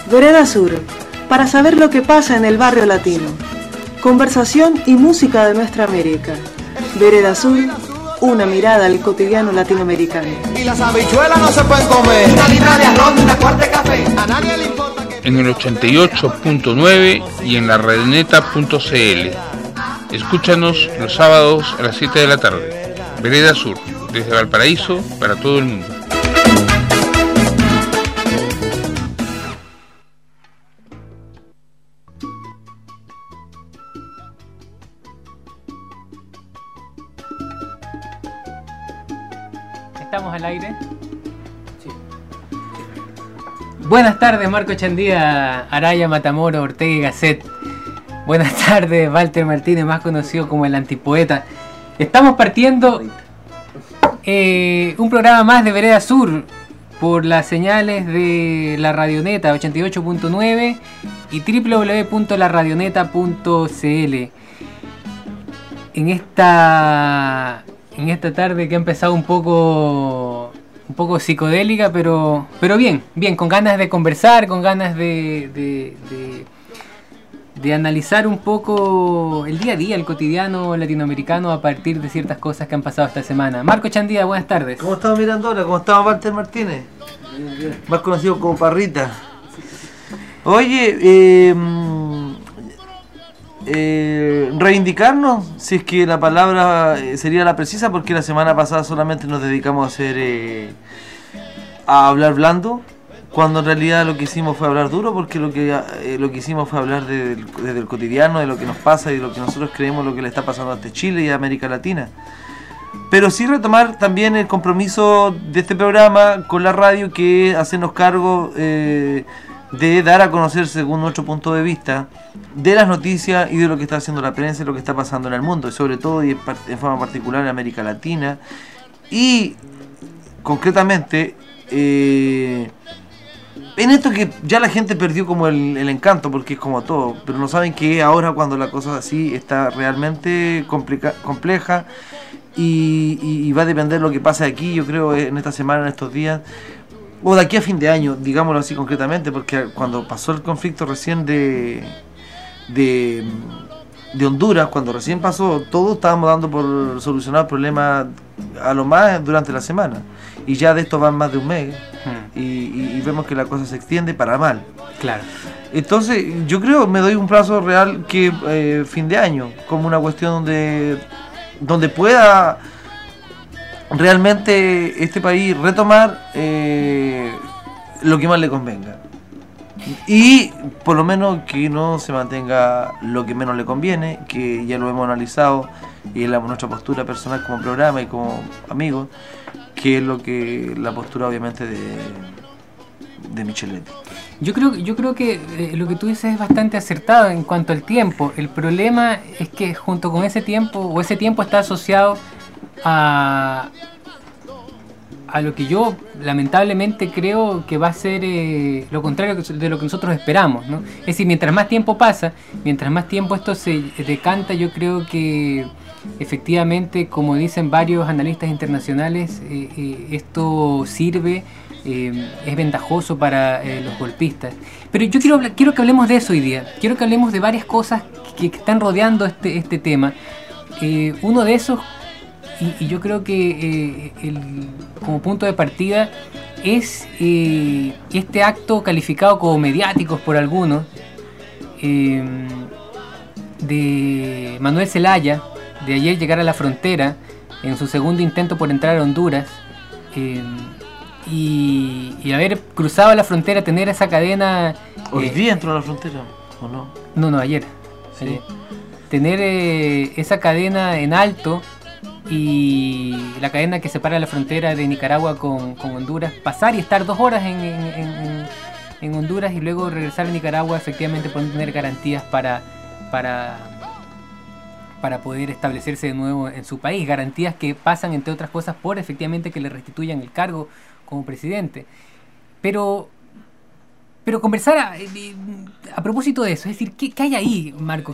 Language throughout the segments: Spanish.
Vereda Sur, para saber lo que pasa en el barrio latino. Conversación y música de nuestra América. Vereda Sur, una mirada al cotidiano latinoamericano. Y las habichuelas no se pueden comer. Una libra de arroz, una cuarta de café. A nadie le importa que... En el 88.9 y en la radioneta.cl. Escúchanos los sábados a las 7 de la tarde. Vereda Sur, desde Valparaíso para todo el mundo. ¿Estamos al aire? Sí. Buenas tardes, Marco Chandía, Araya, Matamoros, Ortega y Gasset. Buenas tardes, Walter Martínez, más conocido como el antipoeta. Estamos partiendo un programa más de Vereda Sur por las señales de la Radioneta 88.9 y www.laradioneta.cl. En esta tarde que ha empezado un poco psicodélica, pero bien, con ganas de conversar, con ganas de analizar un poco el día a día, el cotidiano latinoamericano a partir de ciertas cosas que han pasado esta semana. Marco Chandía, buenas tardes. ¿Cómo estamos, Mirandona? ¿Cómo estamos, Walter Martínez? Bien. Más conocido como Parrita. Oye, reivindicarnos, si es que la palabra sería la precisa, porque la semana pasada solamente nos dedicamos a hablar blando, cuando en realidad lo que hicimos fue hablar duro, porque lo que hicimos fue hablar desde el cotidiano, de lo que nos pasa y de lo que nosotros creemos lo que le está pasando a Chile y a América Latina. Pero sí retomar también el compromiso de este programa con la radio, que es hacernos cargo de dar a conocer, según nuestro punto de vista, de las noticias y de lo que está haciendo la prensa y lo que está pasando en el mundo, y sobre todo y en forma particular en América Latina, y concretamente en esto que ya la gente perdió como el encanto, porque es como todo, pero no saben que ahora, cuando la cosa así está realmente compleja y va a depender lo que pase aquí, yo creo, en esta semana, en estos días, o de aquí a fin de año, digámoslo así concretamente, porque cuando pasó el conflicto recién de Honduras, cuando recién pasó, todos estábamos dando por solucionar el problema a lo más durante la semana, y ya de esto van más de un mes, y vemos que la cosa se extiende para mal. Claro. Entonces yo creo, me doy un plazo real que fin de año, como una cuestión donde pueda realmente este país retomar lo que más le convenga, y por lo menos que no se mantenga lo que menos le conviene, que ya lo hemos analizado, y es nuestra postura personal como programa y como amigos, que es la postura obviamente de Micheletti. Yo creo que lo que tú dices es bastante acertado en cuanto al tiempo. El problema es que junto con ese tiempo está asociado a lo que yo lamentablemente creo que va a ser lo contrario de lo que nosotros esperamos, ¿no? Es decir, mientras más tiempo pasa, mientras más tiempo esto se decanta, yo creo que efectivamente, como dicen varios analistas internacionales, esto sirve, es ventajoso para los golpistas. Pero yo quiero que hablemos de eso hoy día. Quiero que hablemos de varias cosas que están rodeando este tema. Uno de esos, y yo creo que como punto de partida, es este acto calificado como mediáticos por algunos, de Manuel Zelaya, de ayer llegar a la frontera en su segundo intento por entrar a Honduras, y haber cruzado la frontera, tener esa cadena. ¿Hoy día entró a la frontera o no? No, ayer. Sí. Tener esa cadena en alto, y la cadena que separa la frontera de Nicaragua con Honduras, pasar y estar 2 horas en Honduras y luego regresar a Nicaragua, efectivamente poder tener garantías para poder establecerse de nuevo en su país, garantías que pasan, entre otras cosas, por efectivamente que le restituyan el cargo como presidente. Pero conversar a propósito de eso, es decir, ¿qué hay ahí, Marcos?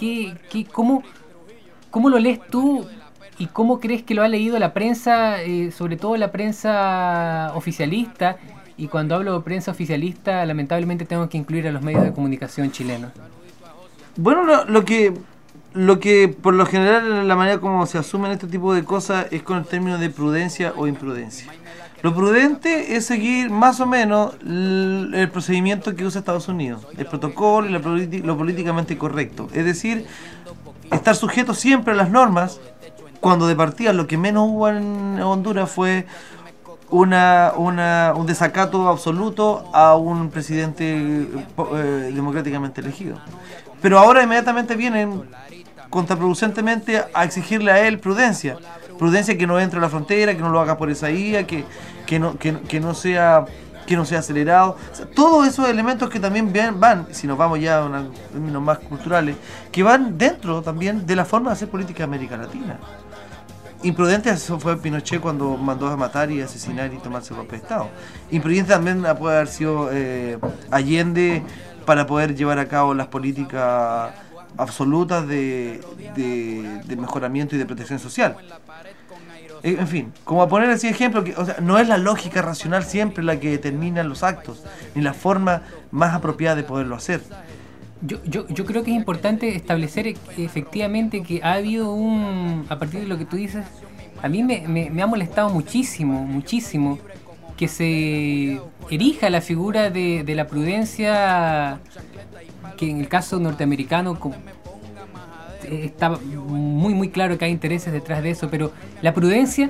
¿Cómo lo lees tú y cómo crees que lo ha leído la prensa, sobre todo la prensa oficialista, y cuando hablo de prensa oficialista, lamentablemente tengo que incluir a los medios de comunicación chilenos. Bueno, lo que por lo general la manera como se asumen este tipo de cosas es con el término de prudencia o imprudencia. Lo prudente es seguir más o menos el procedimiento que usa Estados Unidos, el protocolo y lo políticamente correcto. Es decir, estar sujeto siempre a las normas, cuando de partida lo que menos hubo en Honduras fue un desacato absoluto a un presidente democráticamente elegido. Pero ahora inmediatamente vienen contraproducentemente a exigirle a él prudencia que no entre a la frontera, que no lo haga por esa vía, que no sea acelerado. O sea, todos esos elementos que también van, si nos vamos ya a términos más culturales, que van dentro también de la forma de hacer política de América Latina. Imprudente eso fue Pinochet cuando mandó a matar y asesinar y tomarse el golpe de Estado. Imprudente también puede haber sido Allende para poder llevar a cabo las políticas absolutas de mejoramiento y de protección social. En fin, como a poner así ejemplo, o sea, no es la lógica racional siempre la que determina los actos, ni la forma más apropiada de poderlo hacer. Yo creo que es importante establecer efectivamente que ha habido a partir de lo que tú dices, a mí me ha molestado muchísimo que se erija la figura de la prudencia, que en el caso norteamericano está muy claro que hay intereses detrás de eso, pero la prudencia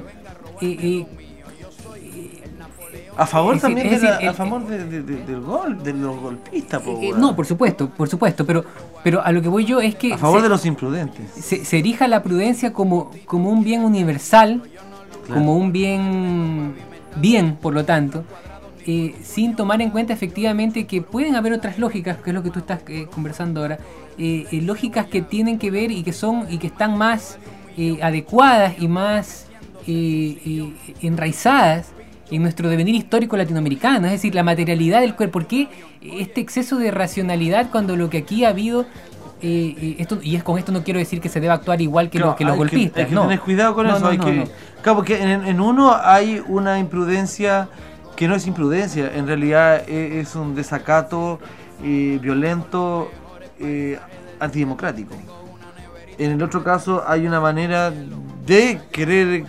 a favor es también decir, a favor de los golpistas, no, por supuesto, pero a lo que voy yo es que a favor de los imprudentes se erija la prudencia como un bien universal, claro, como un bien por lo tanto, sin tomar en cuenta efectivamente que pueden haber otras lógicas, que es lo que tú estás conversando ahora, lógicas que tienen que ver y que están más adecuadas y más enraizadas en nuestro devenir histórico latinoamericano, es decir, la materialidad del cuerpo. ¿Por qué este exceso de racionalidad cuando lo que aquí ha habido, con esto no quiero decir que se deba actuar igual que, los golpistas? Hay que tener cuidado con eso. Claro, porque en uno hay una imprudencia que no es imprudencia, en realidad es un desacato violento, antidemocrático. En el otro caso hay una manera de querer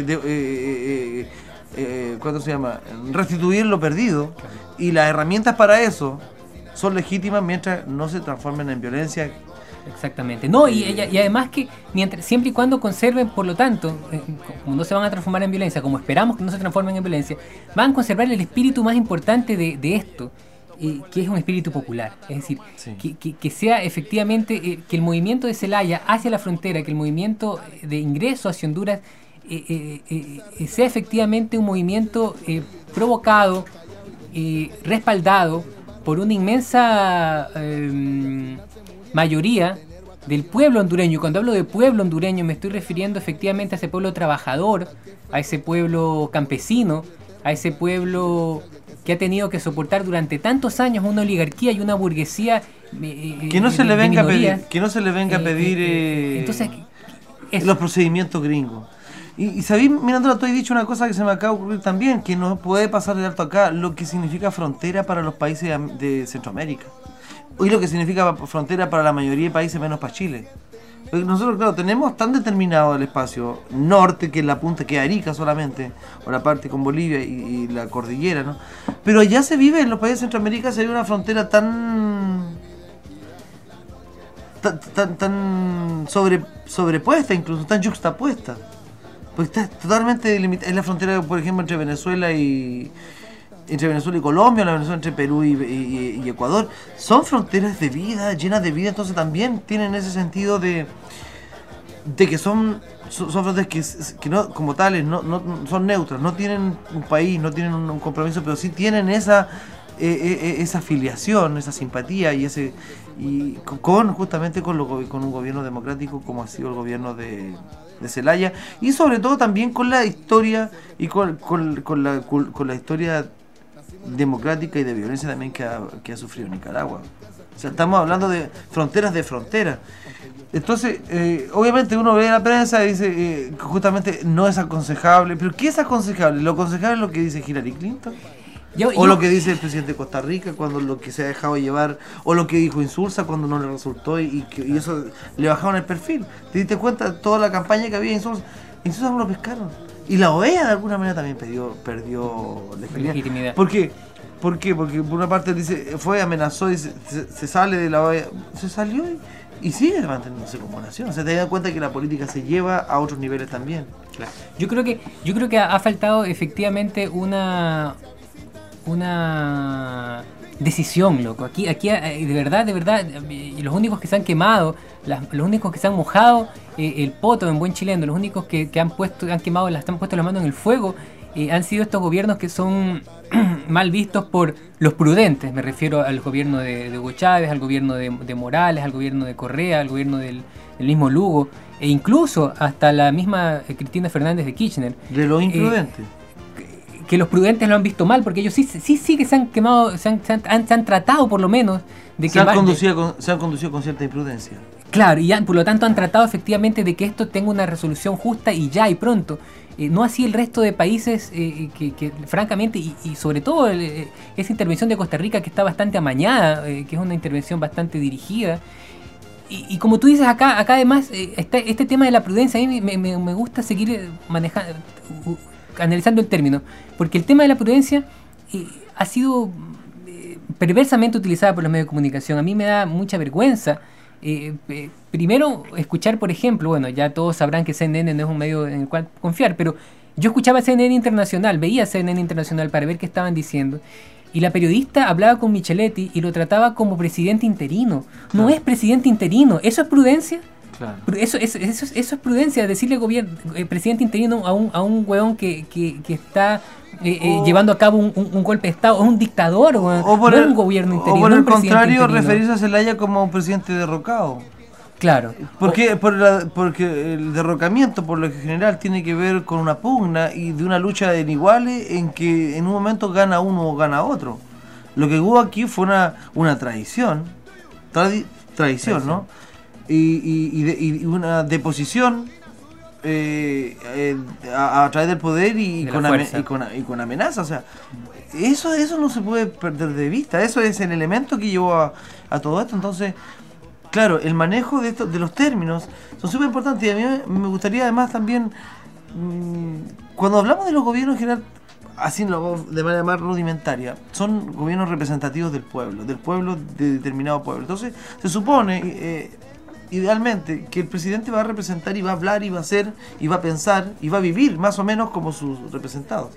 ¿cuánto se llama? Restituir lo perdido, y las herramientas para eso son legítimas mientras no se transformen en violencia. Exactamente. No, y además que siempre y cuando conserven, por lo tanto, como no se van a transformar en violencia, como esperamos que no se transformen en violencia, van a conservar el espíritu más importante de esto, que es un espíritu popular. Es decir, sí, que sea efectivamente que el movimiento de Celaya hacia la frontera, que el movimiento de ingreso hacia Honduras sea efectivamente un movimiento provocado, respaldado por una inmensa mayoría del pueblo hondureño. Cuando hablo de pueblo hondureño me estoy refiriendo efectivamente a ese pueblo trabajador, a ese pueblo campesino, a ese pueblo que ha tenido que soportar durante tantos años una oligarquía y una burguesía que no se le venga a pedir entonces, los procedimientos gringos. Y sabéis, Mirándola, tú has dicho una cosa que se me acaba de ocurrir también, que no puede pasar de alto acá, lo que significa frontera para los países de Centroamérica. Y lo que significa frontera para la mayoría de países, menos para Chile. Porque nosotros, claro, tenemos tan determinado el espacio norte, que es la punta, que es Arica solamente, o la parte con Bolivia y la cordillera, ¿no? Pero allá se vive, en los países de Centroamérica se vive una frontera tan sobrepuesta, incluso tan juxtapuesta. Porque está totalmente delimitada. Es la frontera, por ejemplo, entre Venezuela y Colombia, la Venezuela entre Perú y Ecuador. Son fronteras de vida, llenas de vida, entonces también tienen ese sentido de que son fronteras que no, como tales, no son neutras, no tienen un país, no tienen un compromiso, pero sí tienen esa afiliación, esa simpatía y justamente con un gobierno democrático como ha sido el gobierno de Celaya, y sobre todo también con la historia y con la historia democrática y de violencia también que ha sufrido Nicaragua. O sea, estamos hablando de fronteras de frontera. Entonces, obviamente uno ve la prensa y dice que justamente no es aconsejable. ¿Pero qué es aconsejable? ¿Lo aconsejable es lo que dice Hillary Clinton? Lo que dice el presidente de Costa Rica cuando lo que se ha dejado llevar, o lo que dijo Insulza cuando no le resultó y eso le bajaron el perfil. ¿Te diste cuenta toda la campaña que había Insulza? Insulza no lo pescaron. Y la OEA de alguna manera también perdió legitimidad. ¿Por qué? Porque por una parte dice, amenazó y se sale de la OEA, se salió y sigue manteniéndose como nación. O sea, te das cuenta que la política se lleva a otros niveles también. Claro. Yo creo que ha faltado efectivamente una decisión, loco. Aquí de verdad, y los únicos que se han quemado, los únicos que se han mojado el poto en buen chileno, los únicos que han puesto las manos en el fuego, han sido estos gobiernos que son mal vistos por los prudentes. Me refiero al gobierno de Hugo Chávez, al gobierno de Morales, al gobierno de Correa, al gobierno del mismo Lugo, e incluso hasta la misma Cristina Fernández de Kirchner. De los imprudentes. Que los prudentes lo han visto mal, porque ellos sí que se han quemado, se han tratado por lo menos de que... Se han conducido con cierta imprudencia. Claro, y por lo tanto han tratado efectivamente de que esto tenga una resolución justa y ya y pronto. No así el resto de países que francamente, y sobre todo esa intervención de Costa Rica que está bastante amañada, que es una intervención bastante dirigida. Y como tú dices acá además, este tema de la prudencia, a mí me gusta seguir analizando el término, porque el tema de la prudencia ha sido perversamente utilizada por los medios de comunicación. A mí me da mucha vergüenza. Primero, escuchar, por ejemplo, bueno, ya todos sabrán que CNN no es un medio en el cual confiar, pero yo escuchaba CNN Internacional, veía CNN Internacional para ver qué estaban diciendo, y la periodista hablaba con Micheletti y lo trataba como presidente interino. No es presidente interino, ¿eso es prudencia? Claro. Eso es prudencia, decirle presidente interino a un hueón que está llevando a cabo un golpe de Estado, es un dictador, no es un gobierno interino. O por el contrario, referirse a Zelaya como un presidente derrocado. Claro. Porque el derrocamiento, por lo general, tiene que ver con una pugna y de una lucha de iguales en que en un momento gana uno o gana otro. Lo que hubo aquí fue una traición, ¿no? Y una deposición a través del poder y con amenaza. O sea, eso no se puede perder de vista. Eso es el elemento que llevó a todo esto. Entonces, claro, el manejo de los términos son súper importantes. Y a mí me gustaría además también, cuando hablamos de los gobiernos en general, así de manera más rudimentaria, son gobiernos representativos del pueblo de determinado pueblo. Entonces, se supone... idealmente que el presidente va a representar y va a hablar y va a hacer y va a pensar y va a vivir más o menos como sus representados.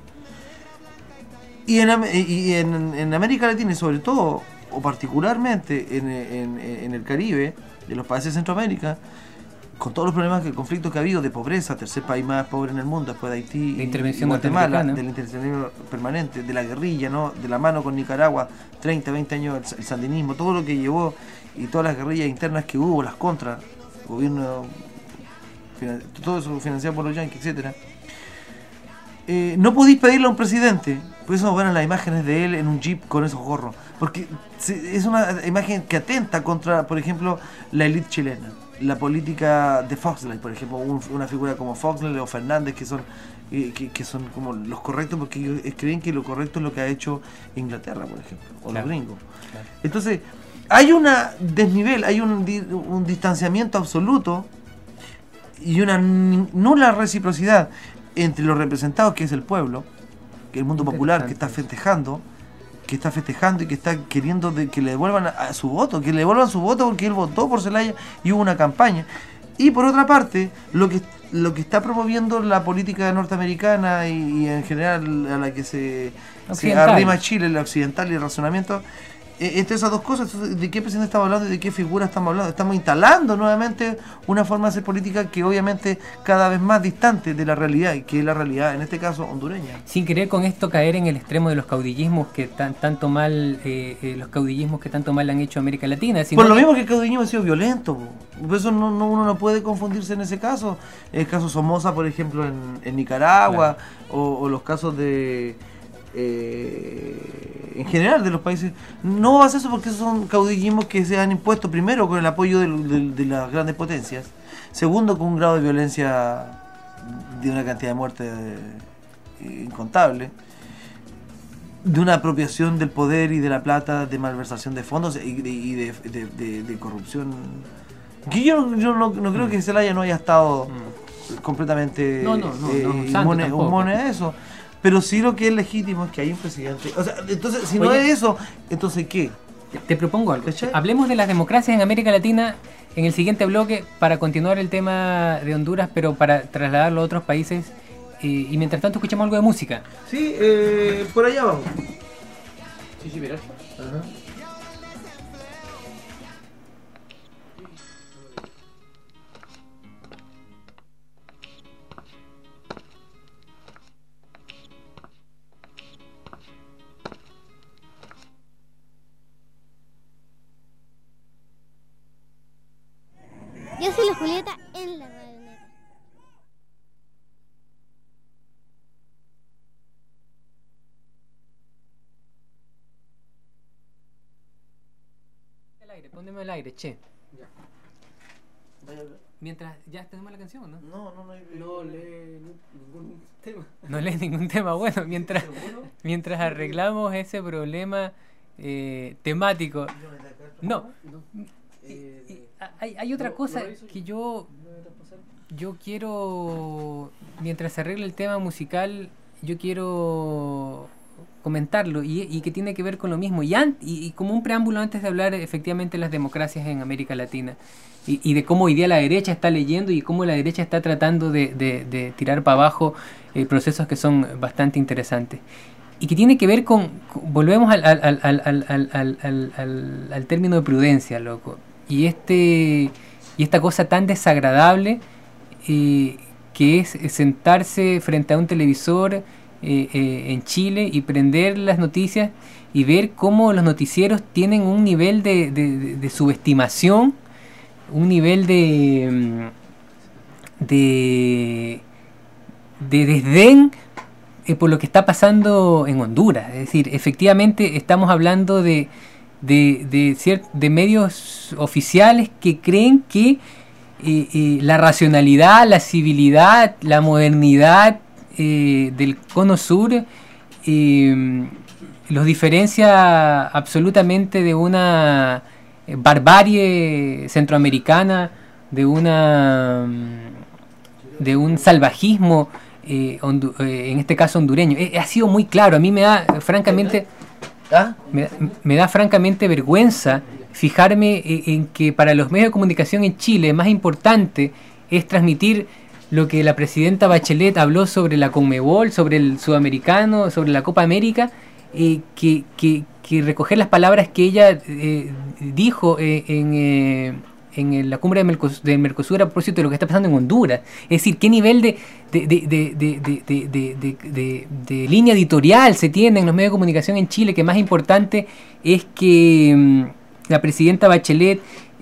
Y en América Latina y sobre todo o particularmente en el Caribe, en los países de Centroamérica, con todos los problemas, conflictos que ha habido de pobreza, tercer país más pobre en el mundo después de Haití y Guatemala, de la intervención permanente, de la guerrilla, ¿no? De la mano con Nicaragua, 30, 20 años el sandinismo, todo lo que llevó y todas las guerrillas internas que hubo, las contras, gobierno, todo eso financiado por los yanquis, etcétera. No podéis pedirle a un presidente, por eso nos van las imágenes de él en un jeep con esos gorros, porque es una imagen que atenta contra, por ejemplo, la élite chilena, la política de Foxley, por ejemplo, una figura como Foxley o Fernández, que son como los correctos, porque ellos creen que lo correcto es lo que ha hecho Inglaterra, por ejemplo, o claro, los gringos. Claro. Entonces, hay una desnivel, hay un distanciamiento absoluto y una nula reciprocidad entre los representados, que es el pueblo, que es el mundo popular, que está festejando y que está queriendo que le devuelvan su voto, porque él votó por Zelaya y hubo una campaña. Y por otra parte, lo que está promoviendo la política norteamericana y en general a la que se arrima Chile, la occidental y el razonamiento, entre esas dos cosas, ¿de qué presidente estamos hablando y de qué figura estamos hablando? Estamos instalando nuevamente una forma de hacer política que obviamente cada vez más distante de la realidad, y que es la realidad, en este caso, hondureña. Sin querer con esto caer en el extremo de los caudillismos que tanto mal han hecho a América Latina. Por lo mismo que el caudillismo ha sido violento, por eso uno no puede confundirse en ese caso. El caso Somoza, por ejemplo, en Nicaragua, claro, o los casos de... en general de los países, no va a ser eso, porque esos son caudillismos que se han impuesto primero con el apoyo de las grandes potencias, segundo con un grado de violencia de una cantidad de muertes incontable, de una apropiación del poder y de la plata, de malversación de fondos y de corrupción. Que yo no creo que Zelaya no haya estado completamente inmune a eso, pero sí lo que es legítimo es que hay un presidente. O sea, entonces, si no es eso, entonces ¿qué? Te propongo algo. Hablemos de las democracias en América Latina en el siguiente bloque para continuar el tema de Honduras, pero para trasladarlo a otros países. Y mientras tanto escuchamos algo de música. Sí, por allá vamos. Sí, verás. Ajá. Yo soy la Julieta en la radioneta. Póndeme al aire, che. Ya. Mientras, ¿ya tenemos la canción o no? No lee ningún tema. No lee ningún tema. Bueno, mientras arreglamos ese problema temático. No. Hay otra cosa que yo quiero, mientras se arregle el tema musical, yo quiero comentarlo y que tiene que ver con lo mismo y como un preámbulo antes de hablar efectivamente de las democracias en América Latina y de cómo hoy día la derecha está leyendo y cómo la derecha está tratando de tirar para abajo procesos que son bastante interesantes y que tiene que ver con volvemos al término de prudencia, loco, y esta cosa tan desagradable que es sentarse frente a un televisor en Chile y prender las noticias y ver cómo los noticieros tienen un nivel de subestimación, un nivel de desdén por lo que está pasando en Honduras. Es decir, efectivamente estamos hablando de medios oficiales que creen que la racionalidad, la civilidad, la modernidad del Cono Sur los diferencia absolutamente de una barbarie centroamericana, de un salvajismo en este caso hondureño. Ha sido muy claro. A mí me da francamente me da francamente vergüenza fijarme en que para los medios de comunicación en Chile más importante es transmitir lo que la presidenta Bachelet habló sobre la Conmebol, sobre el Sudamericano, sobre la Copa América, que recoger las palabras que ella dijo en la cumbre de Mercosur a propósito de lo que está pasando en Honduras. Es decir, qué nivel de línea editorial se tiene en los medios de comunicación en Chile, que más importante es que la presidenta Bachelet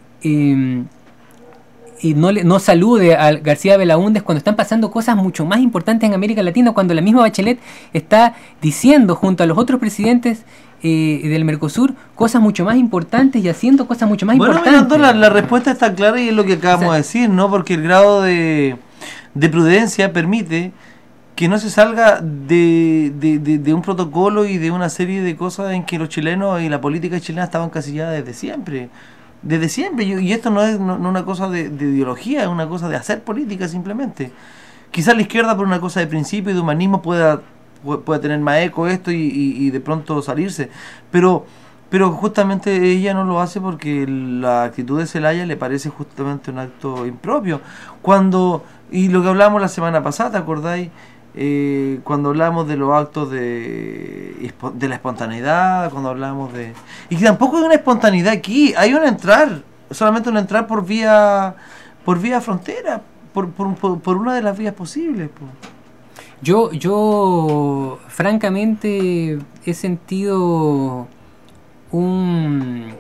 y no salude a García Belaúndes cuando están pasando cosas mucho más importantes en América Latina, cuando la misma Bachelet está diciendo junto a los otros presidentes del Mercosur cosas mucho más importantes y haciendo cosas mucho más importantes. Bueno, la respuesta está clara y es lo que acabamos de decir, ¿no? Porque el grado de prudencia permite que no se salga de un protocolo y de una serie de cosas en que los chilenos y la política chilena estaban encasilladas desde siempre. Y esto no es una cosa de ideología, es una cosa de hacer política simplemente. Quizás la izquierda por una cosa de principio y de humanismo pueda tener más eco esto y de pronto salirse, pero justamente ella no lo hace porque la actitud de Zelaya le parece justamente un acto impropio. Y lo que hablamos la semana pasada, ¿te acordáis? Cuando hablamos de los actos de la espontaneidad, cuando hablamos de... Y que tampoco hay una espontaneidad aquí, hay solamente un entrar por vía frontera, por una de las vías posibles. Yo francamente he sentido una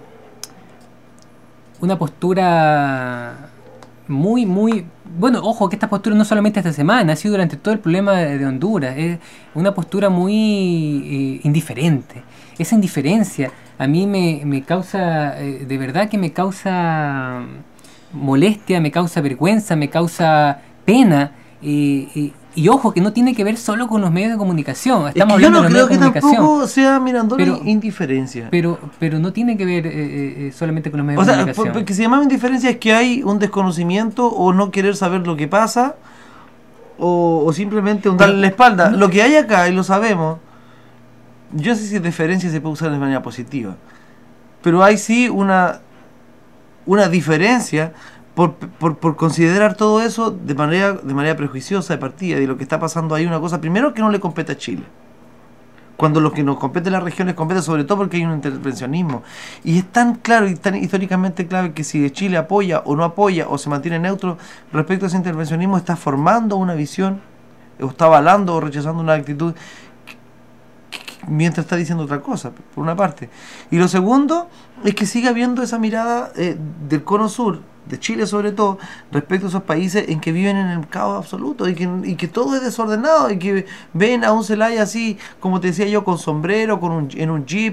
postura muy... Bueno, ojo, que esta postura no solamente esta semana, ha sido durante todo el problema de Honduras. Es una postura muy indiferente. Esa indiferencia a mí me causa, de verdad que me causa molestia, me causa vergüenza, me causa pena. Y ojo, que no tiene que ver solo con los medios de comunicación. Estamos yo hablando no de los creo medios que de comunicación. tampoco sea mirándole Pero- indiferencia. Pero no tiene que ver solamente con los medios O de sea, comunicación. porque se llama indiferencia es que hay un desconocimiento o no querer saber lo que pasa o simplemente un darle la espalda. Lo que hay acá, y lo sabemos, yo no sé si diferencia se puede usar de manera positiva, pero hay sí una diferencia por considerar todo eso de manera prejuiciosa de partida, de lo que está pasando ahí, una cosa, primero que no le compete a Chile. Cuando lo que nos compete en las regiones compete sobre todo porque hay un intervencionismo. Y es tan claro y tan históricamente clave que si Chile apoya o no apoya o se mantiene neutro respecto a ese intervencionismo, está formando una visión o está avalando o rechazando una actitud mientras está diciendo otra cosa, por una parte. Y lo segundo es que sigue habiendo esa mirada del cono sur, de Chile sobre todo, respecto a esos países en que viven en el caos absoluto y que todo es desordenado y que ven a un Zelaya así, como te decía yo, con sombrero, en un jeep,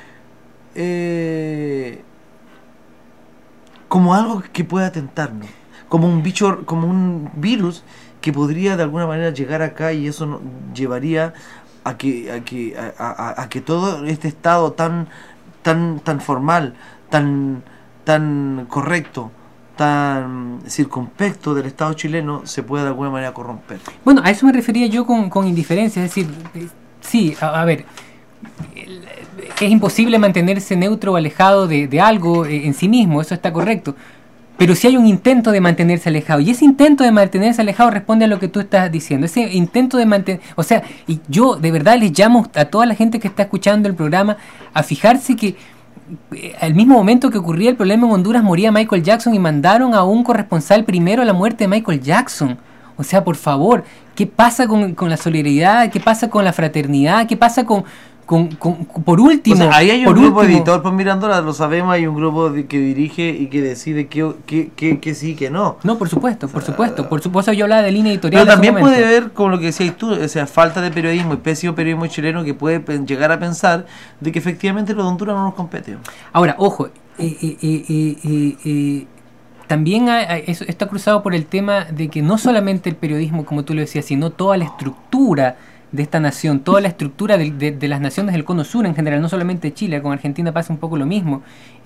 como algo que pueda tentarnos, como un bicho, como un virus que podría de alguna manera llegar acá y eso llevaría a que todo este estado tan formal, tan correcto, tan circunspecto del Estado chileno se pueda de alguna manera corromper. Bueno, a eso me refería yo con indiferencia, es decir, sí, a ver, es imposible mantenerse neutro o alejado de algo en sí mismo, eso está correcto, pero si hay un intento de mantenerse alejado, y ese intento de mantenerse alejado responde a lo que tú estás diciendo, ese intento de mantener, o sea, y yo de verdad les llamo a toda la gente que está escuchando el programa a fijarse que al mismo momento que ocurría el problema en Honduras moría Michael Jackson y mandaron a un corresponsal primero a la muerte de Michael Jackson. O sea, por favor, ¿qué pasa con la solidaridad? ¿Qué pasa con la fraternidad? ¿Qué pasa con por último? O sea, ahí hay un por grupo último, editor, pues Mirándola, lo sabemos, hay un grupo que dirige y que decide que sí y que no. No, por supuesto. Por supuesto yo hablaba de línea editorial. Pero también en ese puede momento. ver, como lo que decías tú, o sea, falta de periodismo y pésimo periodismo chileno que puede llegar a pensar de que efectivamente lo de Honduras no nos compete. Ahora, ojo, también eso está cruzado por el tema de que no solamente el periodismo, como tú lo decías, sino toda la estructura de esta nación, toda la estructura de las naciones del Cono Sur en general, no solamente Chile, con Argentina pasa un poco lo mismo,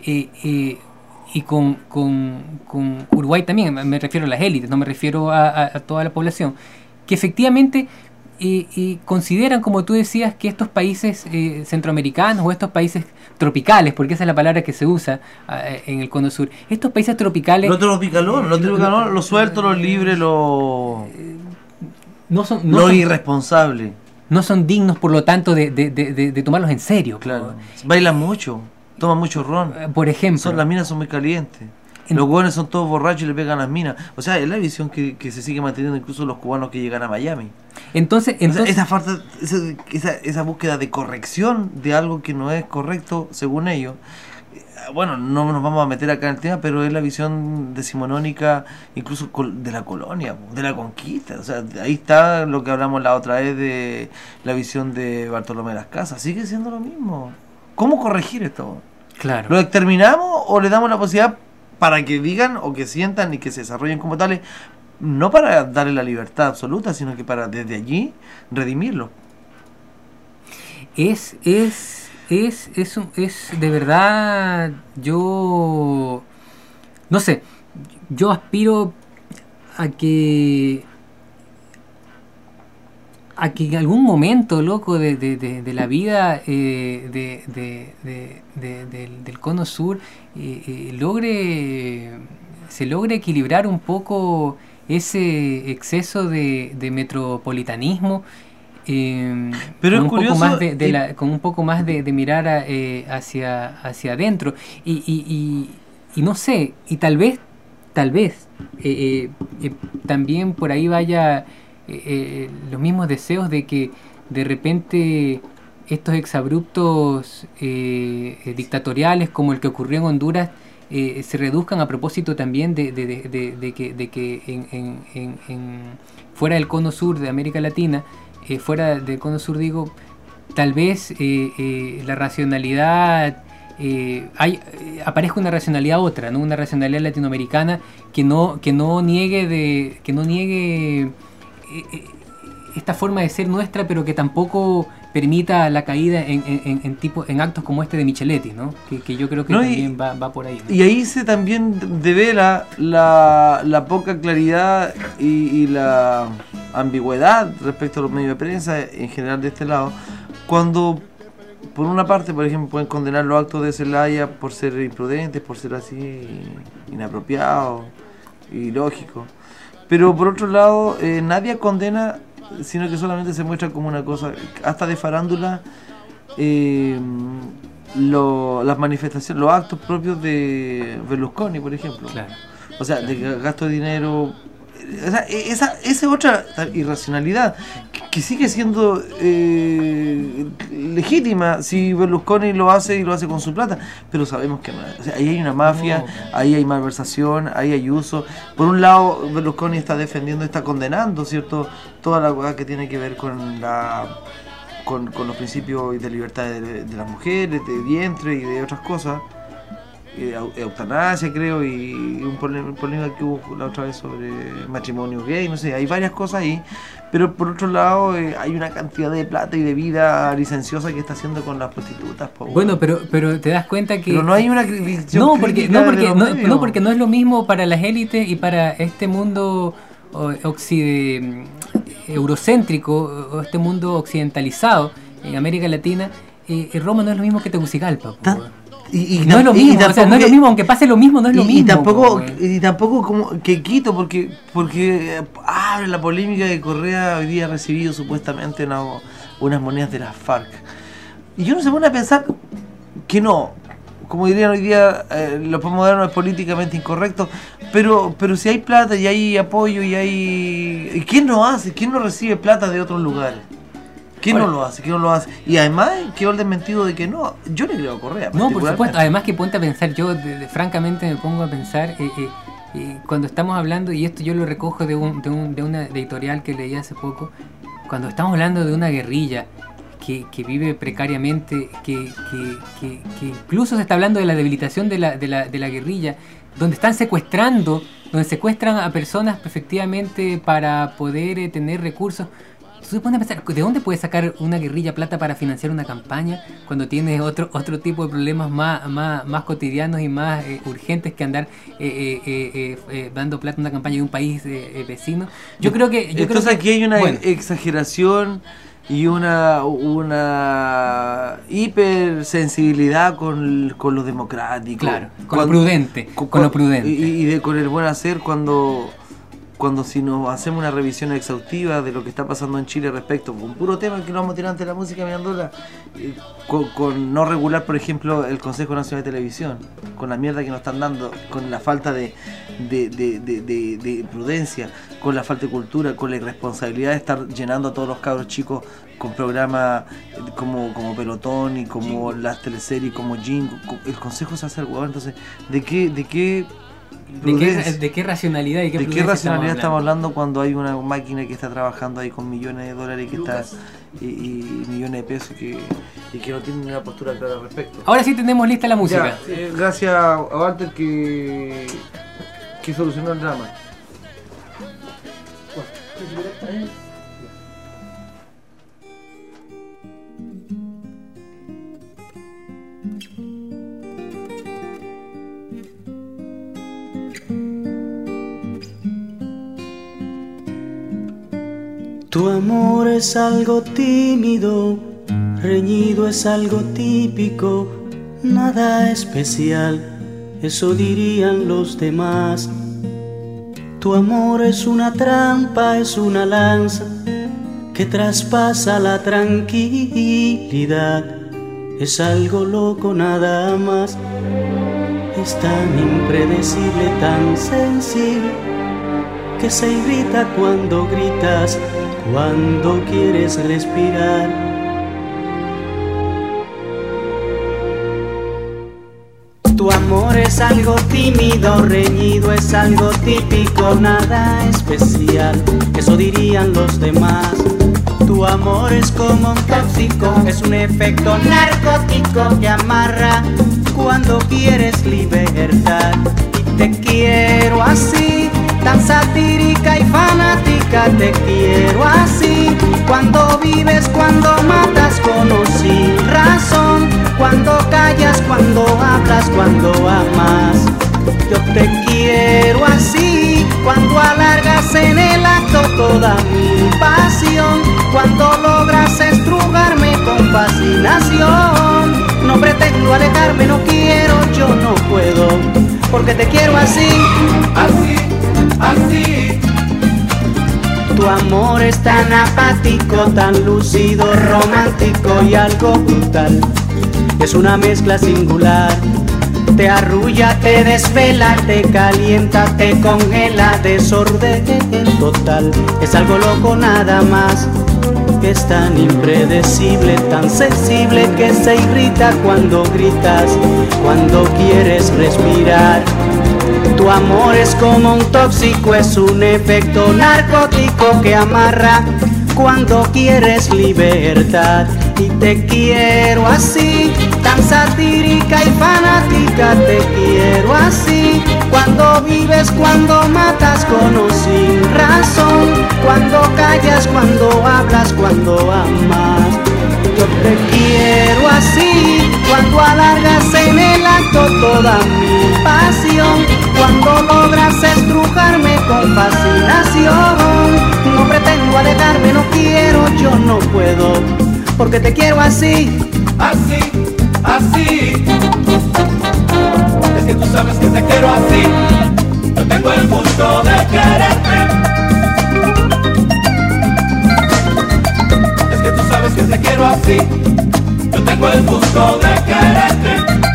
y con Uruguay también, me refiero a las élites, no me refiero a toda la población, que efectivamente consideran, como tú decías, que estos países centroamericanos o estos países tropicales, porque esa es la palabra que se usa en el Cono Sur, estos países tropicales... Lo tropicalón, lo suelto, lo libre, lo irresponsable. No son dignos, por lo tanto, de tomarlos en serio. Claro. Bailan mucho, toman mucho ron. Por ejemplo. Las minas son muy calientes. Los hueones son todos borrachos y le pegan a las minas. O sea, es la visión que se sigue manteniendo incluso los cubanos que llegan a Miami. Entonces esa búsqueda de corrección de algo que no es correcto según ellos. Bueno, no nos vamos a meter acá en el tema, pero es la visión decimonónica incluso de la colonia, de la conquista. O sea, ahí está lo que hablamos la otra vez de la visión de Bartolomé de las Casas. Sigue siendo lo mismo. ¿Cómo corregir esto? Claro. ¿Lo exterminamos o le damos la posibilidad para que digan o que sientan y que se desarrollen como tales? No para darle la libertad absoluta, sino que para desde allí redimirlo. Es de verdad, yo no sé, yo aspiro a que en algún momento, loco, de la vida del Cono Sur se logre equilibrar un poco ese exceso de metropolitanismo, pero con, es un curioso, con un poco más de mirar hacia adentro y no sé, y tal vez también por ahí vaya los mismos deseos de que de repente estos exabruptos dictatoriales como el que ocurrió en Honduras se reduzcan a propósito también de que en fuera del cono sur de América Latina, fuera del cono sur digo, tal vez la racionalidad aparezca una racionalidad otra, ¿no? Una racionalidad latinoamericana que no niegue esta forma de ser nuestra, pero que tampoco permita la caída en actos como este de Micheletti, ¿no? Que yo creo que también va por ahí, ¿no? Y ahí se también devela la poca claridad y la ambigüedad respecto a los medios de prensa en general de este lado, cuando por una parte, por ejemplo, pueden condenar los actos de Zelaya por ser imprudentes, por ser así inapropiados, ilógicos, pero por otro lado nadie condena, sino que solamente se muestra como una cosa, hasta de farándula, las manifestaciones, los actos propios de Berlusconi, por ejemplo. Claro. O sea, de gasto de dinero. O sea, esa es otra irracionalidad que sigue siendo legítima si Berlusconi lo hace y lo hace con su plata, pero sabemos que no. O sea, ahí hay una mafia, ahí hay malversación, ahí hay uso. Por un lado, Berlusconi está defendiendo, está condenando, ¿cierto?, toda la cosa que tiene que ver con los principios de libertad de las mujeres, de vientre y de otras cosas. Eutanasia, creo, y un problema que hubo la otra vez sobre matrimonio gay, no sé, hay varias cosas ahí, pero por otro lado hay una cantidad de plata y de vida licenciosa que está haciendo con las prostitutas. Bueno, pero te das cuenta que... Pero no hay una porque no es lo mismo para las élites y para este mundo eurocéntrico, o este mundo occidentalizado en América Latina. Roma no es lo mismo que Tegucigalpa. Y no es lo mismo, o sea, no es lo mismo, aunque pase lo mismo, no es lo mismo. Y tampoco como que Quito, porque abre la polémica de Correa hoy día ha recibido supuestamente unas monedas de las FARC. Y yo no se pone a pensar que no, como dirían hoy día los postmodernos, es políticamente incorrecto, pero si hay plata y hay apoyo y hay... ¿Quién no hace? ¿Quién no recibe plata de otros lugares? ¿Quién no lo hace? Y además quedó el desmentido de que no, yo le creo a Correa. No, por supuesto, además que ponte a pensar, yo francamente me pongo a pensar, cuando estamos hablando, y esto yo lo recojo de una editorial que leí hace poco, cuando estamos hablando de una guerrilla que vive precariamente, que incluso se está hablando de la debilitación de la guerrilla, donde secuestran a personas efectivamente para poder tener recursos. Tú te pones a pensar, ¿de dónde puede sacar una guerrilla plata para financiar una campaña cuando tiene otro tipo de problemas más cotidianos y más urgentes que andar dando plata a una campaña de un país vecino? Yo creo que aquí hay una exageración y una hipersensibilidad con lo democrático. Claro, con lo prudente. Y con el buen hacer cuando si nos hacemos una revisión exhaustiva de lo que está pasando en Chile respecto a un puro tema que lo vamos a tirar ante la música mirándola, con no regular, por ejemplo, el Consejo Nacional de Televisión, con la mierda que nos están dando, con la falta de prudencia, con la falta de cultura, con la irresponsabilidad de estar llenando a todos los cabros chicos con programas como Pelotón y como las teleseries, como Jingo. El Consejo se hace el huevón. Entonces, ¿de qué racionalidad y qué racionalidad estamos hablando cuando hay una máquina que está trabajando ahí con millones de dólares y millones de pesos y que no tiene una postura clara al respecto? Ahora sí tenemos lista la música. Ya, gracias a Walter que solucionó el drama. Tu amor es algo tímido, reñido es algo típico, nada especial, eso dirían los demás. Tu amor es una trampa, es una lanza que traspasa la tranquilidad, es algo loco nada más, es tan impredecible, tan sensible, que se irrita cuando gritas, cuando quieres respirar. Tu amor es algo tímido, reñido, es algo típico, nada especial, eso dirían los demás. Tu amor es como un tóxico, es un efecto narcótico que amarra cuando quieres libertad. Y te quiero así, tan satírica y fanática, te quiero así. Cuando vives, cuando matas con o sin razón, cuando callas, cuando hablas, cuando amas. Yo te quiero así, cuando alargas en el acto toda mi pasión, cuando logras estrujarme con fascinación. No pretendo alejarme, no quiero, yo no puedo, porque te quiero así, Así, así. Tu amor es tan apático, tan lúcido, romántico y algo brutal. Es una mezcla singular. Te arrulla, te desvela, te calienta, te congela, desorden total. Es algo loco nada más. Es tan impredecible, tan sensible que se irrita cuando gritas, cuando quieres respirar. Tu amor es como un tóxico, es un efecto narcótico que amarra cuando quieres libertad. Y te quiero así, tan satírica y fanática, te quiero así. Cuando vives, cuando matas con o sin razón, cuando callas, cuando hablas, cuando amas. Yo te quiero así, cuando alargas en el acto toda mi pasión, cuando logras estrujarme con fascinación. No pretendo alejarme, no quiero, yo no puedo, porque te quiero así, Así, así. Es que tú sabes que te quiero así. Yo tengo el gusto de quererte. Es que tú sabes que te quiero así. Yo tengo el gusto de quererte.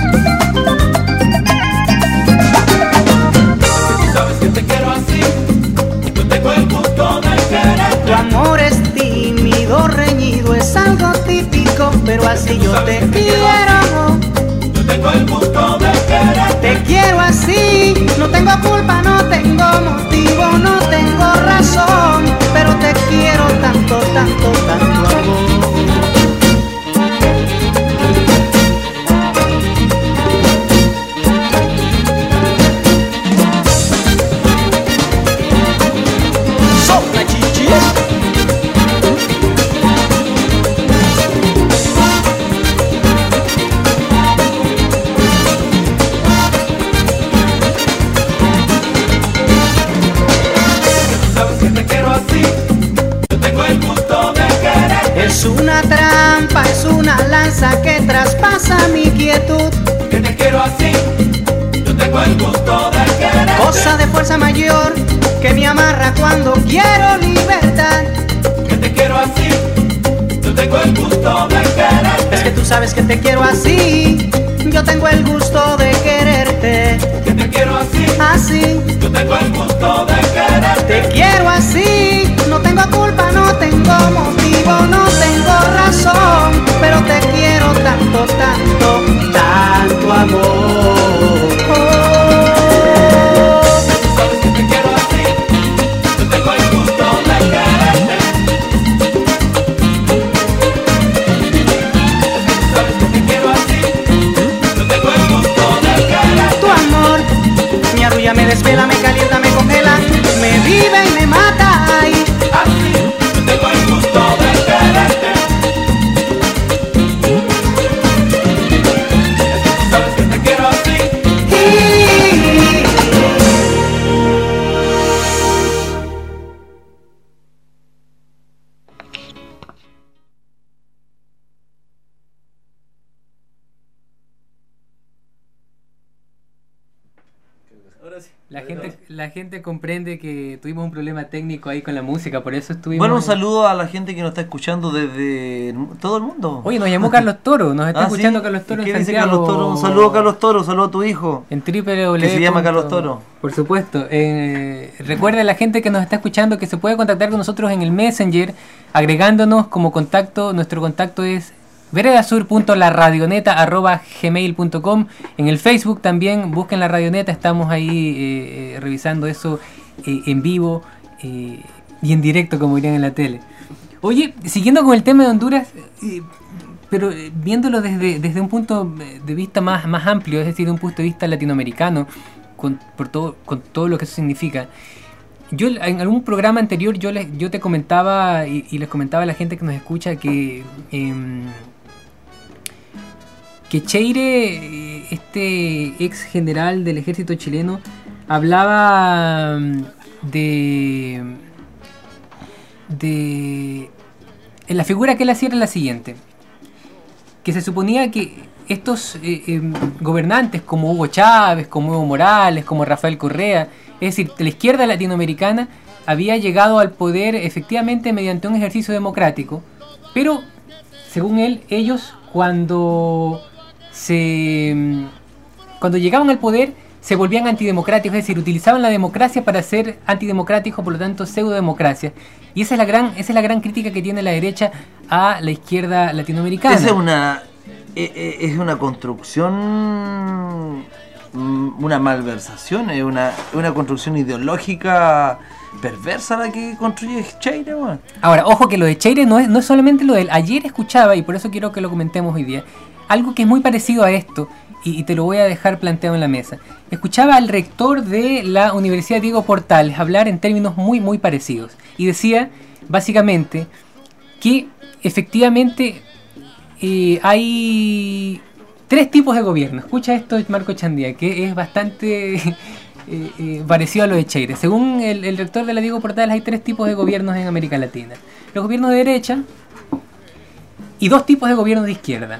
Es que tú sabes que te quiero así. Yo tengo el gusto de quererte. tu amor es tímido, reñido, es algo típico, pero así yo te quiero. Yo tengo el gusto de quererte. Te quiero así, no tengo culpa, no tengo motivo, no tengo razón, pero te quiero tanto, tanto, tanto amor. Sopla chichi. Es una trampa, es una lanza que traspasa mi quietud. Que te quiero así, yo tengo el gusto de querer. Cosa de fuerza mayor que me amarra cuando quiero libertad. Que te quiero así, yo tengo el gusto de querer. Es que tú sabes que te quiero así, yo tengo el gusto de quererte. Que te quiero así, Así, yo tengo el gusto de querer. te quiero así, no tengo culpa, no tengo motivo, no tengo razón, pero te quiero tanto, tanto, tanto amor. Sabes que te quiero así, yo tengo el gusto de quererte. Sabes que te quiero así, yo tengo el gusto de quererte. Tu amor me arrulla, me desvela, me calienta, me congela, me vive y me mata. Ay, Así, yo tengo el gusto de quererte. Sabes que te quiero así. La gente comprende que tuvimos un problema técnico ahí con la música, por eso estuvimos... Bueno, un saludo a la gente que nos está escuchando desde todo el mundo. Oye, nos llamó Carlos Toro, nos está escuchando ¿sí? Carlos Toro ¿Y qué en dice Santiago. Carlos Toro? Un saludo a Carlos Toro, un saludo a tu hijo. En www. Que se llama Carlos Toro. Por supuesto. Recuerda a la gente que nos está escuchando que se puede contactar con nosotros en el Messenger, agregándonos como contacto. Nuestro contacto es veredasur.laradioneta@gmail.com. En el Facebook también busquen La Radioneta, estamos ahí revisando eso en vivo y en directo, como dirían en la tele. Oye, siguiendo con el tema de Honduras, pero viéndolo desde un punto de vista más amplio, es decir, de un punto de vista latinoamericano, con todo lo que eso significa. yo en algún programa anterior yo te comentaba y les comentaba a la gente que nos escucha que Cheire, este ex general del ejército chileno, hablaba la figura que él hacía era la siguiente, que se suponía que estos gobernantes como Hugo Chávez, como Evo Morales, como Rafael Correa, es decir, la izquierda latinoamericana había llegado al poder efectivamente mediante un ejercicio democrático, pero según él, ellos cuando llegaban al poder se volvían antidemocráticos, es decir, utilizaban la democracia para ser antidemocráticos, por lo tanto pseudodemocracia. Y esa es la gran crítica que tiene la derecha a la izquierda latinoamericana. Esa es una construcción, una malversación, es una construcción ideológica perversa la que construye Cheire, bueno. Ahora, ojo que lo de Cheire no es solamente lo de él. Ayer escuchaba, y por eso quiero que lo comentemos hoy día, algo que es muy parecido a esto, y te lo voy a dejar planteado en la mesa. Escuchaba al rector de la Universidad Diego Portales hablar en términos muy, muy parecidos. Y decía, básicamente, que efectivamente hay 3 tipos de gobierno. Escucha esto, Marco Echandía, que es bastante parecido a lo de Cheire. Según el rector de la Diego Portales, hay 3 tipos de gobiernos en América Latina. Los gobiernos de derecha y 2 tipos de gobiernos de izquierda.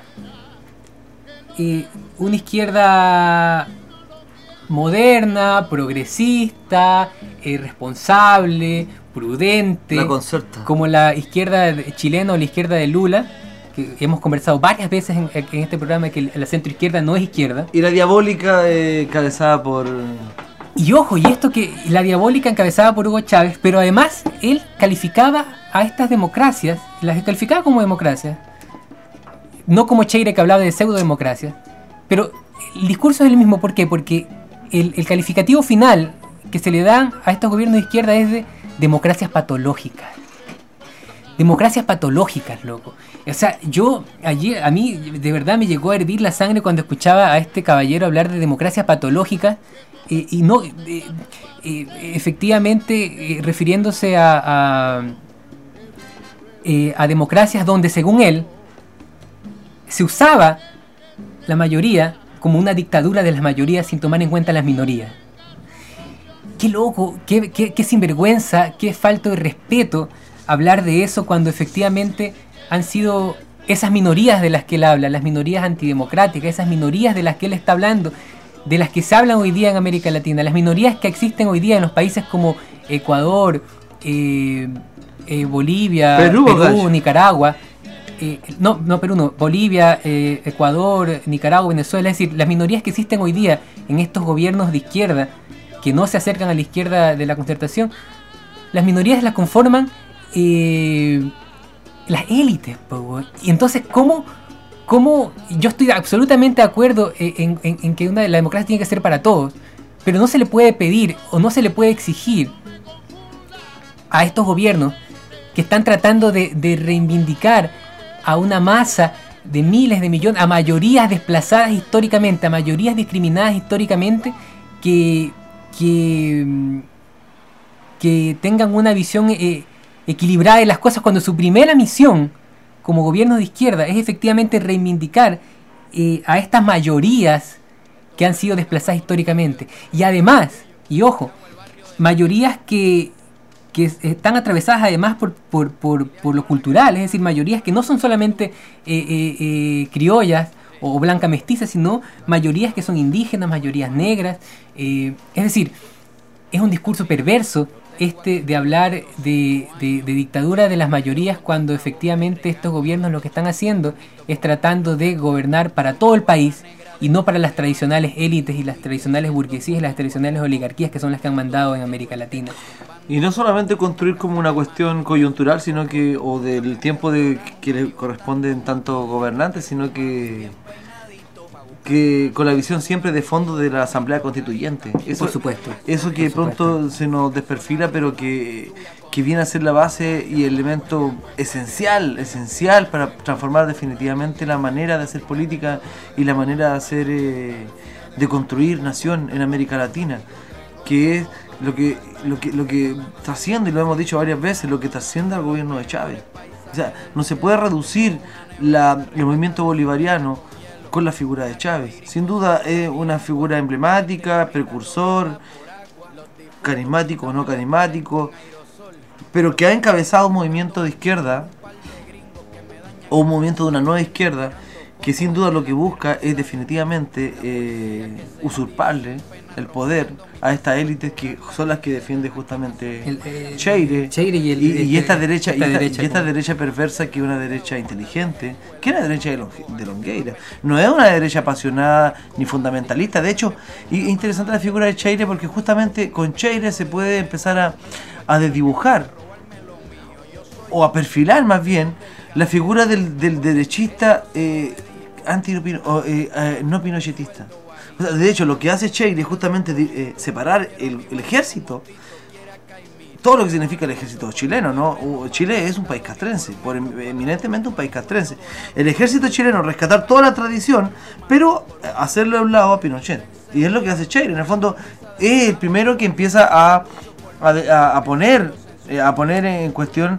Una izquierda moderna, progresista, responsable, prudente, como la izquierda chilena o la izquierda de Lula, que hemos conversado varias veces en este programa, que la centroizquierda no es izquierda. Y la diabólica encabezada por... Y ojo, y esto que la diabólica encabezada por Hugo Chávez, pero además él calificaba a estas democracias, las calificaba como democracias, no como Cheire, que hablaba de pseudodemocracia, pero el discurso es el mismo. ¿Por qué? Porque el calificativo final que se le dan a estos gobiernos de izquierda es de democracias patológicas. Democracias patológicas, loco. O sea, a mí de verdad me llegó a hervir la sangre cuando escuchaba a este caballero hablar de democracias patológicas y no efectivamente refiriéndose a democracias donde, según él, se usaba la mayoría como una dictadura de las mayorías sin tomar en cuenta las minorías. Qué loco, qué sinvergüenza, qué falta de respeto hablar de eso cuando efectivamente han sido esas minorías de las que él habla, las minorías antidemocráticas, esas minorías de las que él está hablando, de las que se hablan hoy día en América Latina, las minorías que existen hoy día en los países como Ecuador, Bolivia, Perú, Nicaragua. Perú no, Bolivia, Ecuador, Nicaragua, Venezuela, es decir, las minorías que existen hoy día en estos gobiernos de izquierda, que no se acercan a la izquierda de la Concertación, las minorías las conforman las élites, y entonces, ¿cómo yo estoy absolutamente de acuerdo en que la democracia tiene que ser para todos, pero no se le puede pedir o no se le puede exigir a estos gobiernos que están tratando de reivindicar a una masa de miles de millones, a mayorías desplazadas históricamente, a mayorías discriminadas históricamente, que tengan una visión equilibrada de las cosas, cuando su primera misión como gobierno de izquierda es efectivamente reivindicar a estas mayorías que han sido desplazadas históricamente. Y además, y ojo, mayorías que están atravesadas además por lo cultural, es decir, mayorías que no son solamente criollas o blanca mestiza, sino mayorías que son indígenas, mayorías negras. Es decir, es un discurso perverso de hablar de dictadura de las mayorías, cuando efectivamente estos gobiernos lo que están haciendo es tratando de gobernar para todo el país y no para las tradicionales élites y las tradicionales burguesías y las tradicionales oligarquías que son las que han mandado en América Latina. Y no solamente construir como una cuestión coyuntural, sino que, o del tiempo que le corresponden tantos gobernantes, sino que con la visión siempre de fondo de la Asamblea Constituyente. Eso, por supuesto. Eso que pronto se nos desperfila, pero que viene a ser la base y el elemento esencial para transformar definitivamente la manera de hacer política y la manera de hacer, de construir nación en América Latina, que es lo que trasciende, y lo hemos dicho varias veces, lo que trasciende al gobierno de Chávez. O sea, no se puede reducir el movimiento bolivariano con la figura de Chávez. Sin duda es una figura emblemática, precursor, carismático o no carismático, pero que ha encabezado un movimiento de izquierda, o un movimiento de una nueva izquierda, que sin duda lo que busca es definitivamente usurparle el poder a estas élites que son las que defiende justamente Cheire y esta derecha perversa, que es una derecha inteligente, que es una derecha de Longueira, no es una derecha apasionada ni fundamentalista. De hecho, es interesante la figura de Cheire, porque justamente con Cheire se puede empezar a desdibujar o a perfilar más bien la figura del derechista no pinochetista. O sea, de hecho, lo que hace Cheire es justamente separar el ejército, todo lo que significa el ejército chileno, ¿no? Chile es un país castrense, eminentemente un país castrense. El ejército chileno, rescatar toda la tradición, pero hacerle a un lado a Pinochet. Y es lo que hace Cheire. En el fondo, es el primero que empieza a poner en cuestión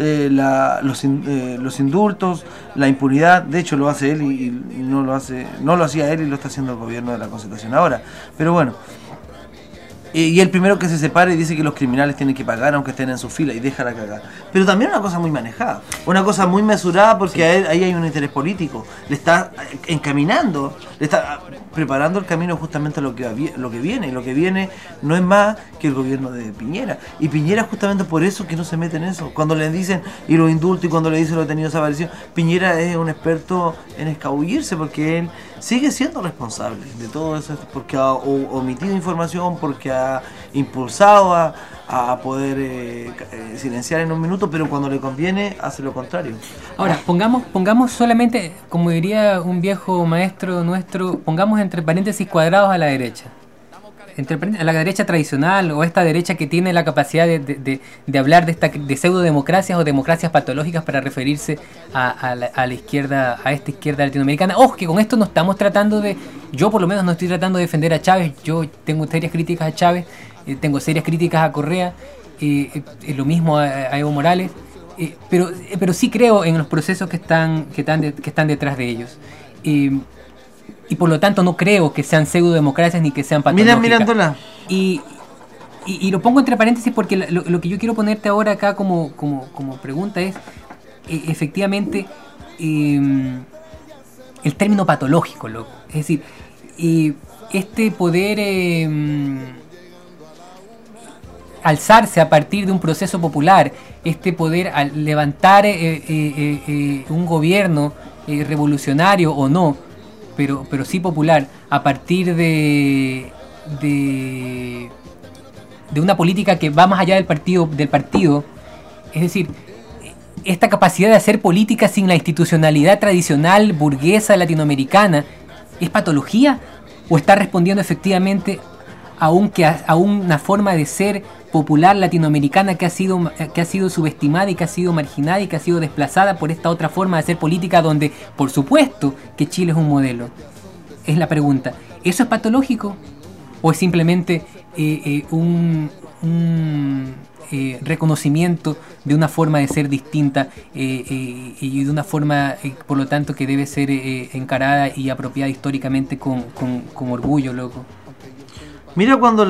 los indultos, la impunidad. De hecho lo hace él y no lo hacía él, y lo está haciendo el gobierno de la Concertación ahora. Pero bueno, y el primero que se separa y dice que los criminales tienen que pagar aunque estén en su fila, y deja la cagada. Pero también una cosa muy manejada, una cosa muy mesurada, porque sí, ahí hay un interés político. Le está encaminando, le está preparando el camino justamente a lo que viene. Y lo que viene no es más que el gobierno de Piñera. Y Piñera, justamente por eso que no se mete en eso. Cuando le dicen, y los indultos, y cuando le dicen los detenidos desaparecidos, Piñera es un experto en escabullirse, porque él sigue siendo responsable de todo eso, porque ha omitido información, porque ha impulsado a poder silenciar en un minuto, pero cuando le conviene hace lo contrario. Ahora, pongamos solamente, como diría un viejo maestro nuestro, pongamos entre paréntesis cuadrados a la derecha. A la derecha tradicional, o esta derecha que tiene la capacidad de hablar de pseudodemocracias o democracias patológicas para referirse a la izquierda, a esta izquierda latinoamericana. Ojo, que con esto no estamos tratando yo por lo menos no estoy tratando de defender a Chávez. Yo tengo serias críticas a Chávez, tengo serias críticas a Correa, lo mismo a Evo Morales, pero sí creo en los procesos que están detrás de ellos. Y por lo tanto no creo que sean pseudodemocracias ni que sean patológicas. Mirándola. Y lo pongo entre paréntesis porque lo que yo quiero ponerte ahora acá como pregunta es efectivamente el término patológico, loco. Es decir, este poder alzarse a partir de un proceso popular, este poder al levantar un gobierno revolucionario o no, pero sí popular, a partir de una política que va más allá del partido, es decir, esta capacidad de hacer política sin la institucionalidad tradicional burguesa latinoamericana, ¿es patología o está respondiendo efectivamente a una forma de ser popular latinoamericana que ha sido subestimada y que ha sido marginada y que ha sido desplazada por esta otra forma de hacer política, donde por supuesto que Chile es un modelo? Es la pregunta. ¿Eso es patológico o es simplemente un reconocimiento de una forma de ser distinta y de una forma por lo tanto que debe ser encarada y apropiada históricamente con orgullo, loco? Mira, cuando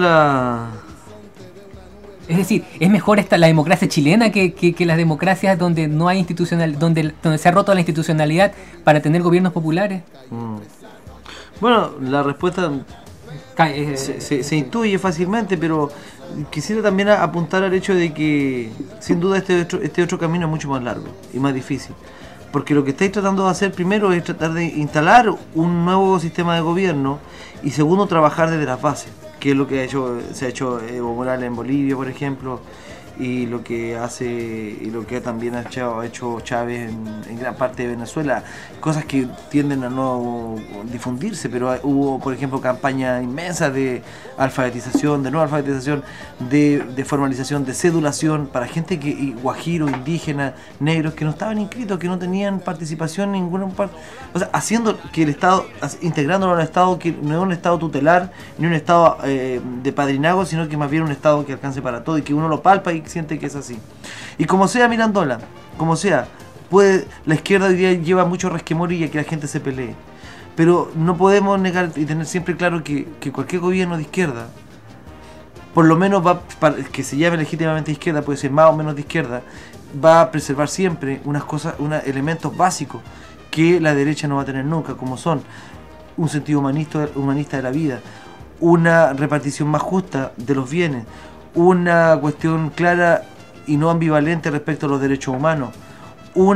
es decir, ¿es mejor la democracia chilena que las democracias donde no hay donde se ha roto la institucionalidad para tener gobiernos populares? Bueno, la respuesta se intuye fácilmente, pero quisiera también apuntar al hecho de que sin duda este otro camino es mucho más largo y más difícil, porque lo que estáis tratando de hacer primero es tratar de instalar un nuevo sistema de gobierno, y segundo, trabajar desde las bases, que es lo que se ha hecho Evo Morales en Bolivia, por ejemplo, y lo que hace y lo que también ha hecho Chávez en gran parte de Venezuela, cosas que tienden a no difundirse, pero hubo, por ejemplo, campañas inmensas de alfabetización, de nueva alfabetización, de formalización, de cedulación para gente guajiro, indígena, negros, que no estaban inscritos, que no tenían participación en ninguna parte, o sea, haciendo que el Estado, integrándolo a un Estado que no es un Estado tutelar, ni un Estado de padrinazgo, sino que más bien un Estado que alcance para todo y que uno lo palpa y siente que es así. Y como sea, Mirandola, como sea, la izquierda hoy día lleva mucho resquemor y a que la gente se pelee, pero no podemos negar y tener siempre claro que cualquier gobierno de izquierda, por lo menos que se llame legítimamente de izquierda, puede ser más o menos de izquierda, va a preservar siempre unos elementos básicos que la derecha no va a tener nunca, como son un sentido humanista de la vida, una repartición más justa de los bienes, una cuestión clara y no ambivalente respecto a los derechos humanos, un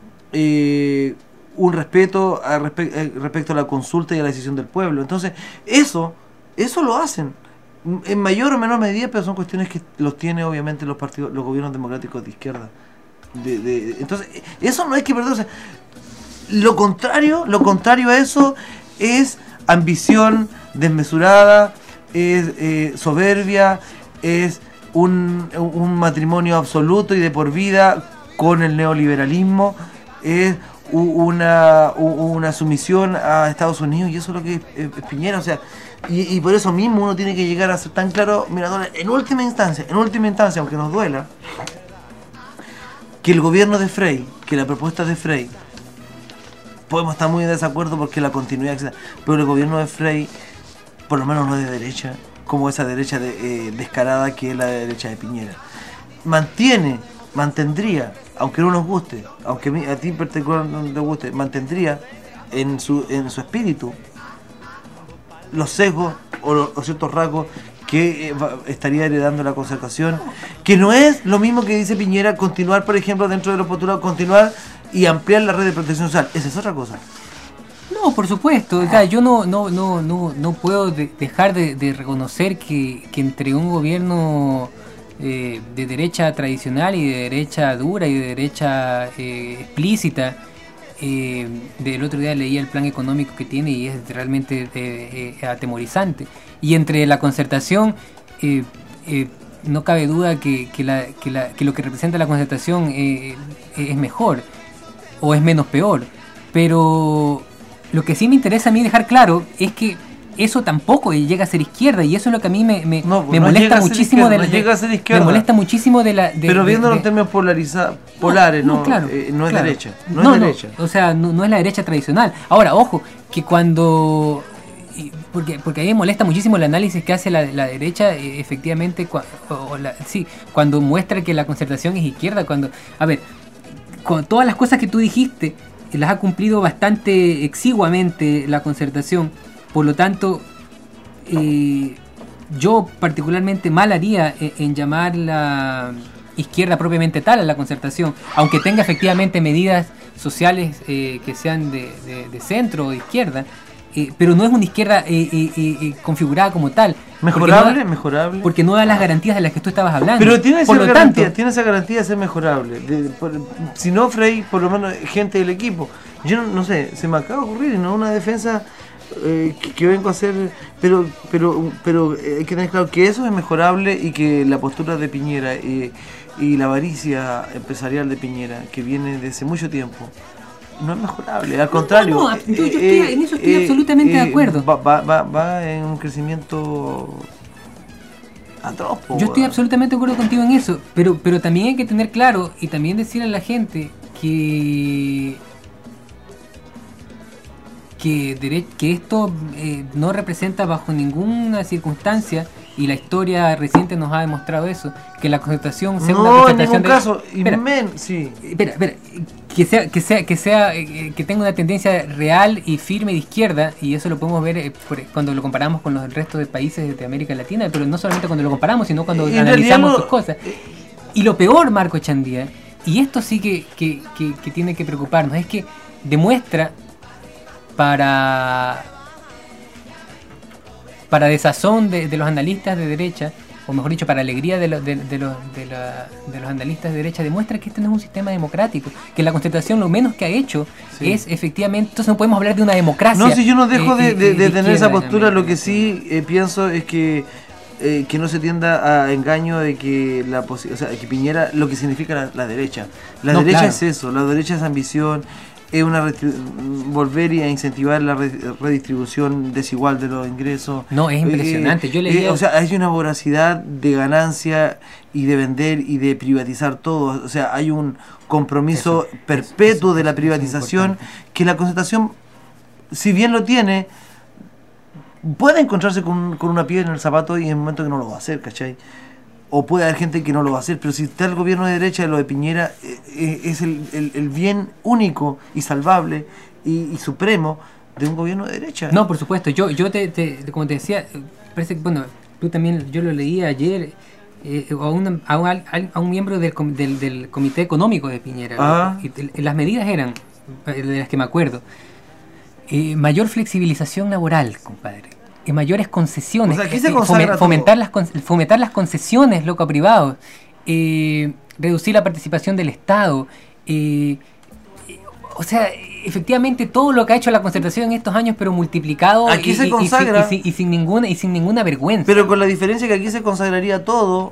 respeto respecto a la consulta y a la decisión del pueblo. Entonces, eso lo hacen en mayor o menor medida, pero son cuestiones que los tiene obviamente los gobiernos democráticos de izquierda. Entonces, eso no hay que perder. O sea, lo contrario a eso es ambición desmesurada, es soberbia, es un matrimonio absoluto y de por vida con el neoliberalismo, es una sumisión a Estados Unidos, y eso es lo que es Piñera. O sea, y por eso mismo uno tiene que llegar a ser tan claro, Mirandola, en última instancia, aunque nos duela, que el gobierno de Frei, que la propuesta de Frei, podemos estar muy en desacuerdo porque la continuidad, etc., pero el gobierno de Frei, por lo menos no es de derecha, como esa derecha descarada que es la derecha de Piñera. Mantendría, aunque no nos guste, aunque a ti en particular no te guste, mantendría en su espíritu los sesgos o ciertos rasgos que estaría heredando la concertación, que no es lo mismo que dice Piñera, continuar, por ejemplo, dentro de los postulados, continuar y ampliar la red de protección social. Esa es otra cosa. No, por supuesto. O sea, yo no puedo dejar de reconocer que entre un gobierno de derecha tradicional y de derecha dura y de derecha explícita, del otro día leía el plan económico que tiene y es realmente atemorizante. Y entre la concertación, no cabe duda que lo que representa la concertación es mejor o es menos peor. Pero lo que sí me interesa a mí dejar claro es que eso tampoco llega a ser izquierda, y eso es lo que a mí me molesta muchísimo me molesta muchísimo de la pero viéndolo en términos polares, claro, no es claro. derecha, No, es derecha. O sea, no es la derecha tradicional. Ahora, ojo, que cuando porque a mí me molesta muchísimo el análisis que hace la derecha, efectivamente, cuando muestra que la concertación es izquierda, a ver, con todas las cosas que tú dijiste, las ha cumplido bastante exiguamente la concertación. Por lo tanto, yo particularmente mal haría en llamar la izquierda propiamente tal a la concertación, aunque tenga efectivamente medidas sociales que sean de centro o de izquierda, pero no es una izquierda configurada como tal. Mejorable. Porque no da las garantías de las que tú estabas hablando. Pero tiene esa garantía de ser mejorable. Si no, Frei, por lo menos gente del equipo. Yo no sé, se me acaba de ocurrir, ¿no? Una defensa que vengo a hacer, pero hay que tener claro que eso es mejorable y que la postura de Piñera y la avaricia empresarial de Piñera, que viene desde mucho tiempo, no es mejorable, al contrario. En eso estoy absolutamente de acuerdo. Va en un crecimiento atroz. Yo estoy absolutamente de acuerdo contigo en eso, pero también hay que tener claro y también decirle a la gente que esto no representa bajo ninguna circunstancia, y la historia reciente nos ha demostrado eso, que la concertación sea una concertación que tenga una tendencia real y firme de izquierda, y eso lo podemos ver cuando lo comparamos con los restos de países de América Latina, pero no solamente cuando lo comparamos, sino cuando analizamos sus cosas. Y lo peor, Marco Echandía, y esto sí que tiene que preocuparnos, es que demuestra para desazón de los analistas de derecha o mejor dicho, para alegría de los analistas de derecha, demuestra que este no es un sistema democrático, que la Constitución lo menos que ha hecho es efectivamente, entonces no podemos hablar de una democracia. No, si yo no dejo de tener esa postura, lo que sí pienso es que no se tienda a engaño de que que Piñera, lo que significa la derecha. La derecha es eso, la derecha es ambición, es volver a incentivar la redistribución desigual de los ingresos. No, es impresionante. Yo leía... hay una voracidad de ganancia y de vender y de privatizar todo. O sea, hay un compromiso perpetuo de la privatización que la Concertación, si bien lo tiene, puede encontrarse con una piedra en el zapato y en el momento que no lo va a hacer, ¿cachai? O puede haber gente que no lo va a hacer, pero si está el gobierno de derecha, lo de Piñera es el bien único y salvable y supremo de un gobierno de derecha. No, por supuesto. Yo como te decía, parece que, bueno, tú también, yo lo leí ayer, a un miembro del comité económico de Piñera. Y las medidas eran, de las que me acuerdo, mayor flexibilización laboral, compadre. Mayores concesiones, fomentar las concesiones, loco, a privados, reducir la participación del Estado, o sea, efectivamente todo lo que ha hecho la Concertación en estos años, pero multiplicado aquí se consagra, y sin ninguna vergüenza. Pero con la diferencia que aquí se consagraría todo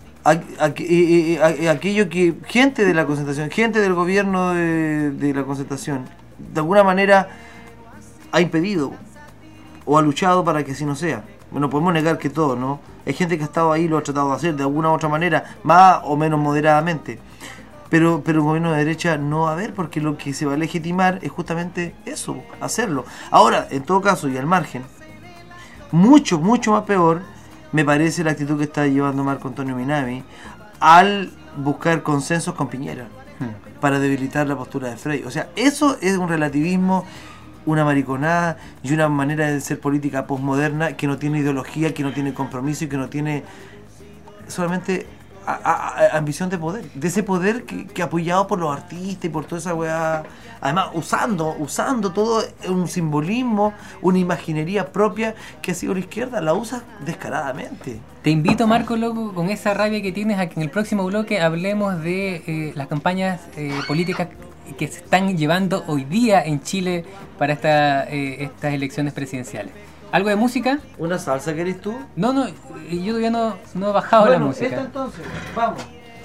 aquello que gente de la Concertación, gente del gobierno de la Concertación, de alguna manera ha impedido o ha luchado para que así no sea. Bueno, podemos negar que todo, ¿no? Hay gente que ha estado ahí y lo ha tratado de hacer de alguna u otra manera, más o menos moderadamente. Pero el gobierno de derecha no va a haber, porque lo que se va a legitimar es justamente eso, hacerlo. Ahora, en todo caso, y al margen, mucho más peor, me parece la actitud que está llevando Marco Antonio Minami al buscar consensos con Piñera para debilitar la postura de Frey. O sea, eso es un relativismo, una mariconada y una manera de ser política posmoderna que no tiene ideología, que no tiene compromiso y que no tiene solamente ambición de poder, de ese poder que apoyado por los artistas y por toda esa weá, además usando todo un simbolismo, una imaginería propia que ha sido la izquierda, la usa descaradamente. Te invito, Marco, loco, con esa rabia que tienes, a que en el próximo bloque hablemos de las campañas políticas que se están llevando hoy día en Chile para estas elecciones presidenciales. ¿Algo de música? ¿Una salsa querés tú? No, yo todavía no he bajado la música. Esta entonces, vamos.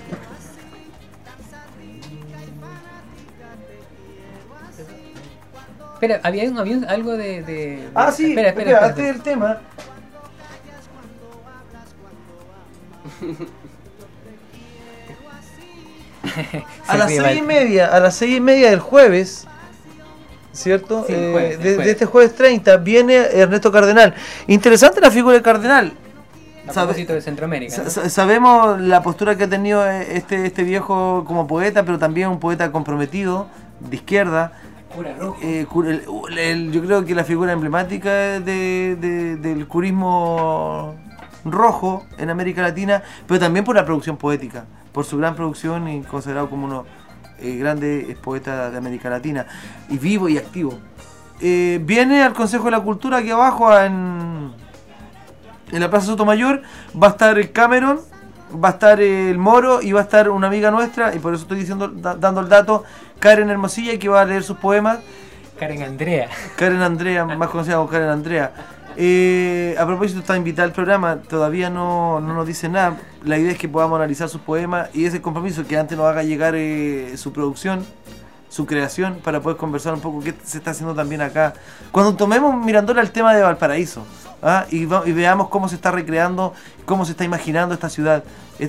Espera, había algo de... sí, espera, este es el tema. A las 6:30 del jueves, ¿cierto? Sí, jueves. De este jueves 30 viene Ernesto Cardenal. Interesante la figura de Cardenal. A propósito de Centroamérica, ¿no? Sabemos la postura que ha tenido este viejo como poeta, pero también un poeta comprometido, de izquierda. Cura rojo. Yo creo que la figura emblemática del curismo rojo en América Latina, pero también por la producción poética, por su gran producción y considerado como uno grande poeta de América Latina, y vivo y activo. Viene al Consejo de la Cultura aquí abajo en la Plaza Sotomayor. Va a estar Cameron, va a estar el Moro y va a estar una amiga nuestra, y por eso estoy dando el dato, Karen Hermosilla, que va a leer sus poemas. Karen Andrea, más conocida como Karen Andrea. A propósito, está invitada al programa, todavía no nos dice nada. La idea es que podamos analizar sus poemas y ese compromiso que antes nos haga llegar su producción, su creación, para poder conversar un poco qué se está haciendo también acá. Cuando tomemos Mirandola el tema de Valparaíso, y veamos cómo se está recreando, cómo se está imaginando esta ciudad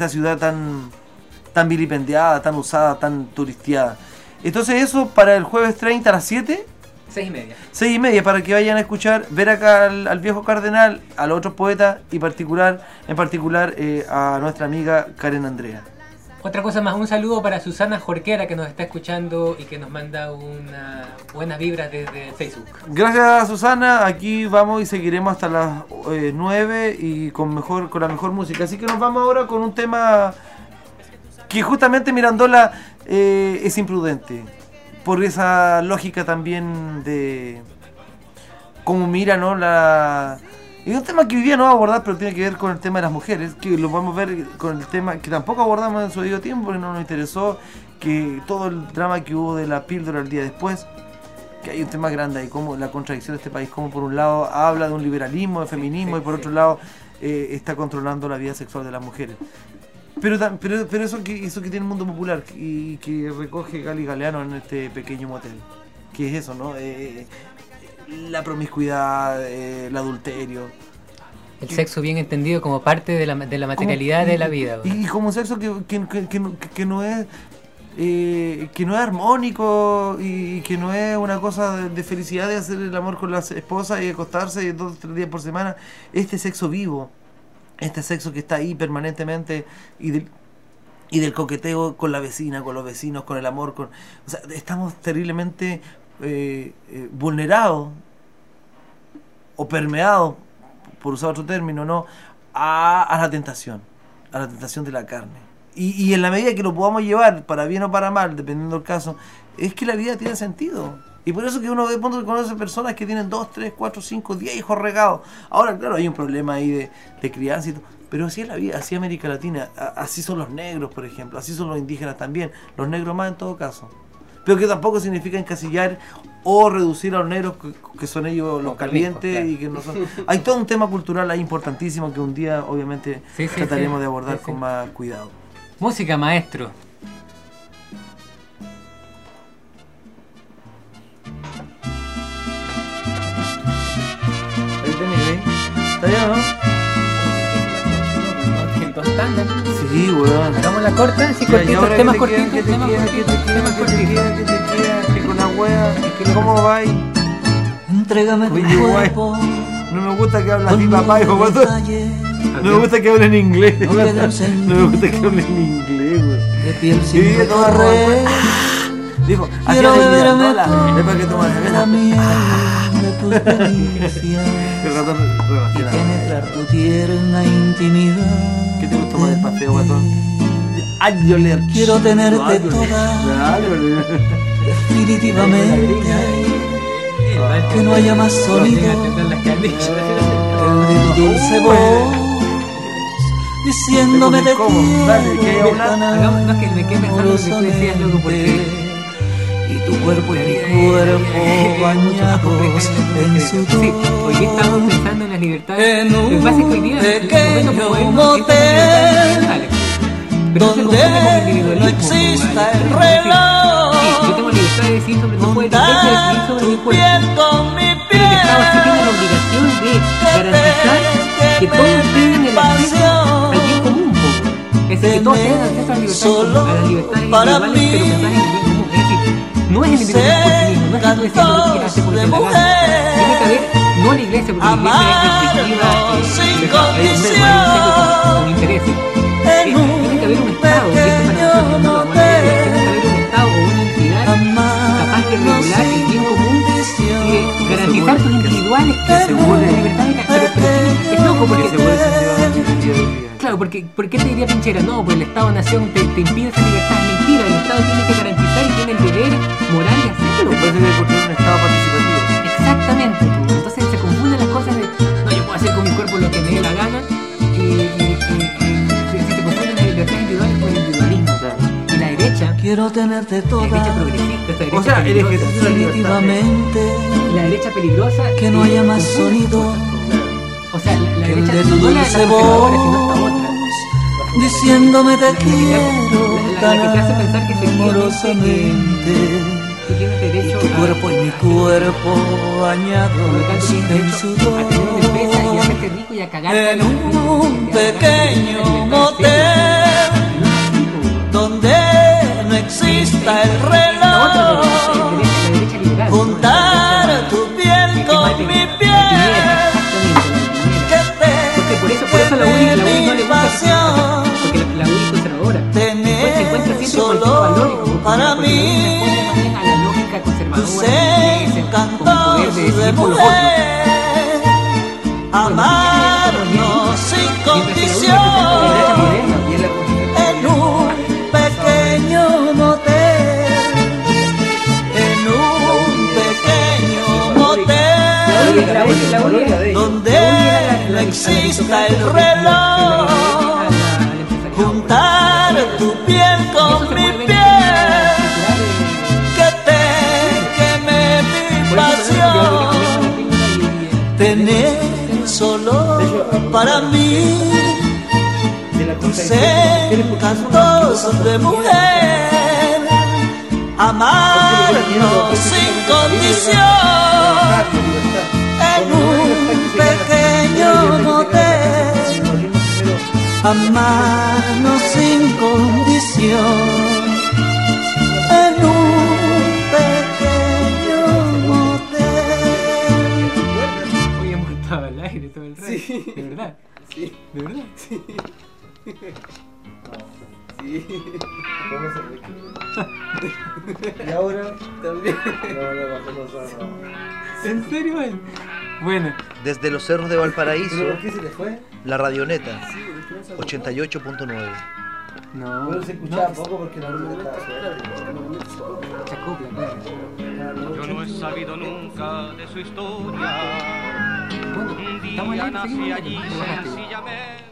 tan vilipendiada, tan usada, tan turisteada. Entonces eso para el jueves 30 a las 7. 6:30. 6:30, para que vayan a escuchar, ver acá al viejo Cardenal, a los otros poetas y en particular a nuestra amiga Karen Andrea. Otra cosa más, un saludo para Susana Jorquera, que nos está escuchando y que nos manda una buenas vibras desde Facebook. Gracias, Susana, aquí vamos y seguiremos hasta las 9 y con la mejor música. Así que nos vamos ahora con un tema que justamente Mirandola es imprudente, por esa lógica también de cómo mira, ¿no?, Y un tema que hoy día no va a abordar, pero tiene que ver con el tema de las mujeres, que lo podemos ver con el tema que tampoco abordamos en su debido tiempo, porque no nos interesó, que todo el drama que hubo de la píldora el día después, que hay un tema grande ahí, como la contradicción de este país, como por un lado habla de un liberalismo, de feminismo, y por otro lado está controlando la vida sexual de las mujeres. Pero eso que tiene el mundo popular y que recoge Gali Galeano en este pequeño motel, que es eso, ¿no? La promiscuidad, el adulterio. El sexo bien entendido como parte de la materialidad de la vida. Y como un sexo que no es armónico y que no es una cosa de felicidad de hacer el amor con la esposa y acostarse 2 o 3 días por semana. Este sexo vivo, este sexo que está ahí permanentemente y del coqueteo con la vecina, con los vecinos, con el amor, o sea, estamos terriblemente vulnerados o permeados, por usar otro término, ¿no? a la tentación de la carne. Y en la medida que lo podamos llevar para bien o para mal, dependiendo del caso, es que la vida tiene sentido. Y por eso que uno de pronto conoce personas que tienen 2, 3, 4, 5, 10 hijos regados. Ahora, claro, hay un problema ahí de crianza y todo, pero así es la vida, así es América Latina, así son los negros, por ejemplo, así son los indígenas también, los negros más en todo caso. Pero que tampoco significa encasillar o reducir a los negros que son ellos los calientes, claro. Y que no son. Hay todo un tema cultural ahí importantísimo que un día obviamente trataremos de abordar con más cuidado. Música, maestro. Ahí tenés, ¿está bien, no? Sí, weón. Hagamos la corta, sí, cortitos, temas cortitos. ¿Qué te queda? Que con la wea, ¿cómo va ahí? Entrégame tu cuerpo. No me gusta que hable así, papá, hijo, no me gusta que hable en inglés. No me gusta que hable en inglés, weón. De piel sin torre. Dijo, así es Mirándola. Es para que tomas la miel de tus delicias y penetrar tu tierna intimidad. ¿Qué te gustó más del paseo, guatón? Quiero tenerte toda, definitivamente. Que no haya más sonido que el de tu dulce voz diciéndome te quiero tan amorosamente. Y tu cuerpo y mi cuerpo bañados en su tono. Sí, hoy estamos pensando en las libertades. Lo que pasa es que hoy día pequeño motel donde no exista el reloj. Sí, yo tengo libertad de decir sobre tu cuerpo, de decidir sobre mi cuerpo. Con mi piel. Pero el Estado sí tiene la obligación de garantizar que todos tengan el acceso al bien común. Es decir, que todos tengan acceso a las libertades para individuales, pero que están en el bien común. Es decir, no es el individualismo por sí mismo, no es que tú decías lo que quieras hacer por la gana. Tiene que haber, no la iglesia, porque la iglesia es restrictiva, con intereses. Tiene que haber un Estado, y esto para nosotros no lo vamos a decir, tiene que haber un Estado o una entidad capaz de regular el bien común y garantizar tus individuales que se vuelve la libertad de pero es loco porque se vuelve. Claro, porque ¿por qué te diría Pinchera? No, pues el Estado-Nación te impide esa libertad. Es mentira, el Estado tiene que garantizar y tiene el deber moral de hacerlo. Me parece que hay que construir un Estado participativo. Exactamente, entonces se confunden las cosas de no, yo puedo hacer con mi cuerpo lo que me dé la gana y se confunden las libertades individuales con el individualismo. Claro. Y la derecha, quiero tenerte toda, la derecha progresista, esta derecha o sea, el ejercicio definitivamente, y la derecha peligrosa, que no haya más sonido. O sea, la que derecha el de tu no la dulce conservadora, sino esta otra. Diciéndome te quiero la que te hace pensar que amorosamente. Tú tienes derecho tu cuerpo y mi cuerpo bañados en sudor. A tener una empresa y hacerte rico y a cagar en un pequeño motel donde no exista el reloj. Juntar tu piel con mi piel. Por eso la UDI no le gusta porque la UDI es conservadora. Pues se encuentra siempre con el valor para mí a la lógica conservadora con poder de decir por los otros. Amarnos sin condición en un pequeño motel, en un pequeño motel donde exista el reloj, juntar tu piel con mi piel, que te queme mi pasión, tener solo para mí tus encantos de mujer, amarnos sin condición en un pequeño motel, amarnos sin condición en un pequeño motel. Hoy hemos estado al aire todo el rato. Sí. ¿De verdad? Sí. ¿De verdad? Sí. Sí. ¿Cómo se ve? Y ahora también. ¿En serio? Bueno, Desde los cerros de Valparaíso, ¿Pero por qué se le fue? la Radioneta, Sí, 88.9. no. Pero se escuchaba no, poco porque la luz estaba fuera. Chacopla, claro. Yo no he sabido nunca de su historia. Bueno, Un estamos día al nací aire, allí seguimos. sencillamente.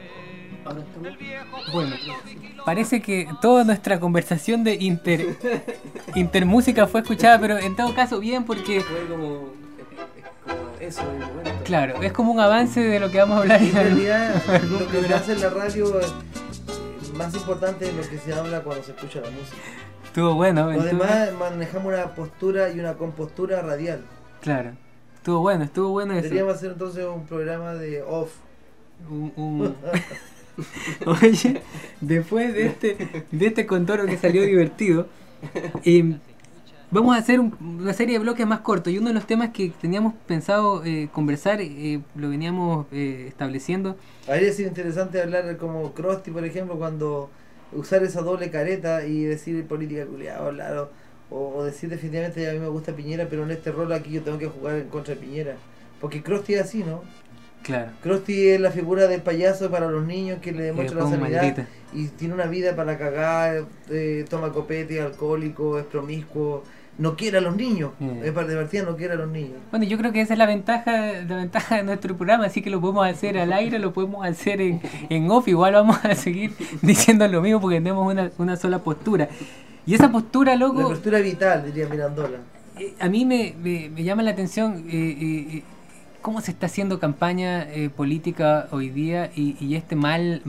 Bueno, parece que toda nuestra conversación de intermúsica fue escuchada, pero en todo caso bien porque, Fue como eso, el momento. claro, es como un avance de lo que vamos a hablar En realidad, algún lo que se programa. hace en la radio es más importante es lo que se habla cuando se escucha la música. Estuvo bueno, Lo estuvo- demás manejamos una postura y una compostura radial. claro, estuvo bueno eso. Deberíamos hacer entonces un programa de off. un- Oye, después de este contorno que salió divertido, vamos a hacer una serie de bloques más cortos. Y uno de los temas que teníamos pensado conversar, lo veníamos estableciendo. Habría sido interesante hablar como Krusty, por ejemplo, cuando usar esa doble careta y decir política culiada, hablar o decir definitivamente a mí me gusta Piñera, pero en este rol aquí yo tengo que jugar en contra de Piñera. Porque Krusty es así, ¿no? Claro, Krusty es la figura del payaso para los niños que le demuestra la como sanidad maldita. y tiene una vida para cagar, toma copete, alcohólico, es promiscuo, no quiere a los niños, de partida no quiere a los niños. Bueno, yo creo que esa es la ventaja de nuestro programa, así que lo podemos hacer al aire, lo podemos hacer en off, igual vamos a seguir diciendo lo mismo porque tenemos una sola postura. Y esa postura, La loco, postura vital, diría Mirandola. a mí me llama la atención cómo se está haciendo campaña política hoy día y este mal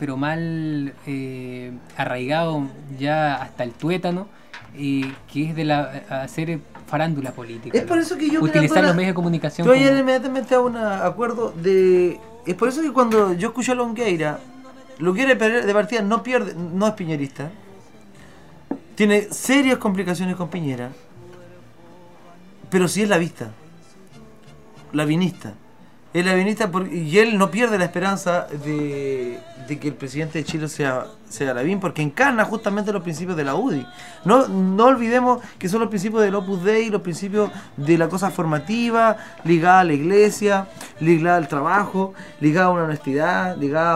arraigado ya hasta el tuétano, que es de hacer farándula política. Es por eso que yo, utilizar Mirandola, los medios de comunicación Yo ayer como- inmediatamente hago un acuerdo de... Es por eso que cuando yo escucho a Longueira de partida no es piñerista. Tiene serias complicaciones con Piñera. Pero sí es lavinista. Es lavinista y él no pierde la esperanza de que el presidente de Chile sea Lavín, porque encarna justamente los principios de la UDI. No olvidemos que son los principios del Opus Dei, los principios de la cosa formativa, ligada a la iglesia, ligada al trabajo, ligada a una honestidad, ligada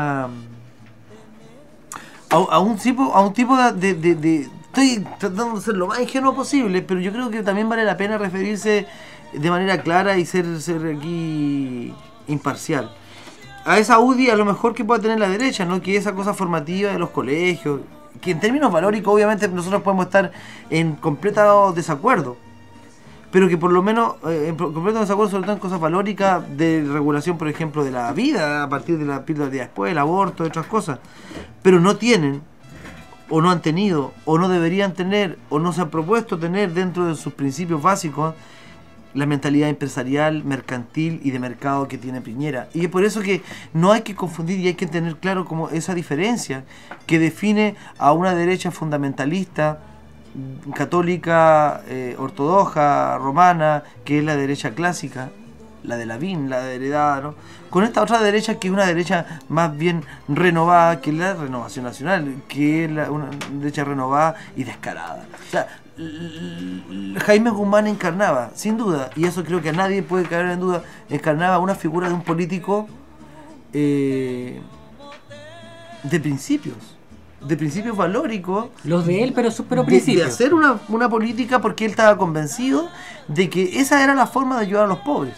a un tipo de estoy tratando de ser lo más ingenuo posible, pero yo creo que también vale la pena referirse de manera clara y ser aquí imparcial. A esa UDI a lo mejor que pueda tener la derecha, ¿no? Que esa cosa formativa de los colegios, que en términos valóricos obviamente nosotros podemos estar en completo desacuerdo, pero que por lo menos en completo desacuerdo sobre todo en cosas valóricas de regulación, por ejemplo, de la vida a partir de la píldora del día después, el aborto, otras cosas, pero no tienen o no han tenido, o no deberían tener, o no se han propuesto tener dentro de sus principios básicos la mentalidad empresarial, mercantil y de mercado que tiene Piñera. Y es por eso que no hay que confundir y hay que tener claro como esa diferencia que define a una derecha fundamentalista, católica, ortodoxa, romana, que es la derecha clásica, la de Lavín, la de heredada, ¿no? Con esta otra derecha que es una derecha más bien renovada, que es la Renovación Nacional, que es una derecha renovada y descarada. O sea, Jaime Guzmán encarnaba, sin duda, y eso creo que a nadie puede caer en duda, encarnaba una figura de un político de principios valóricos, los de él, pero de principios. hacer una política porque él estaba convencido de que esa era la forma de ayudar a los pobres.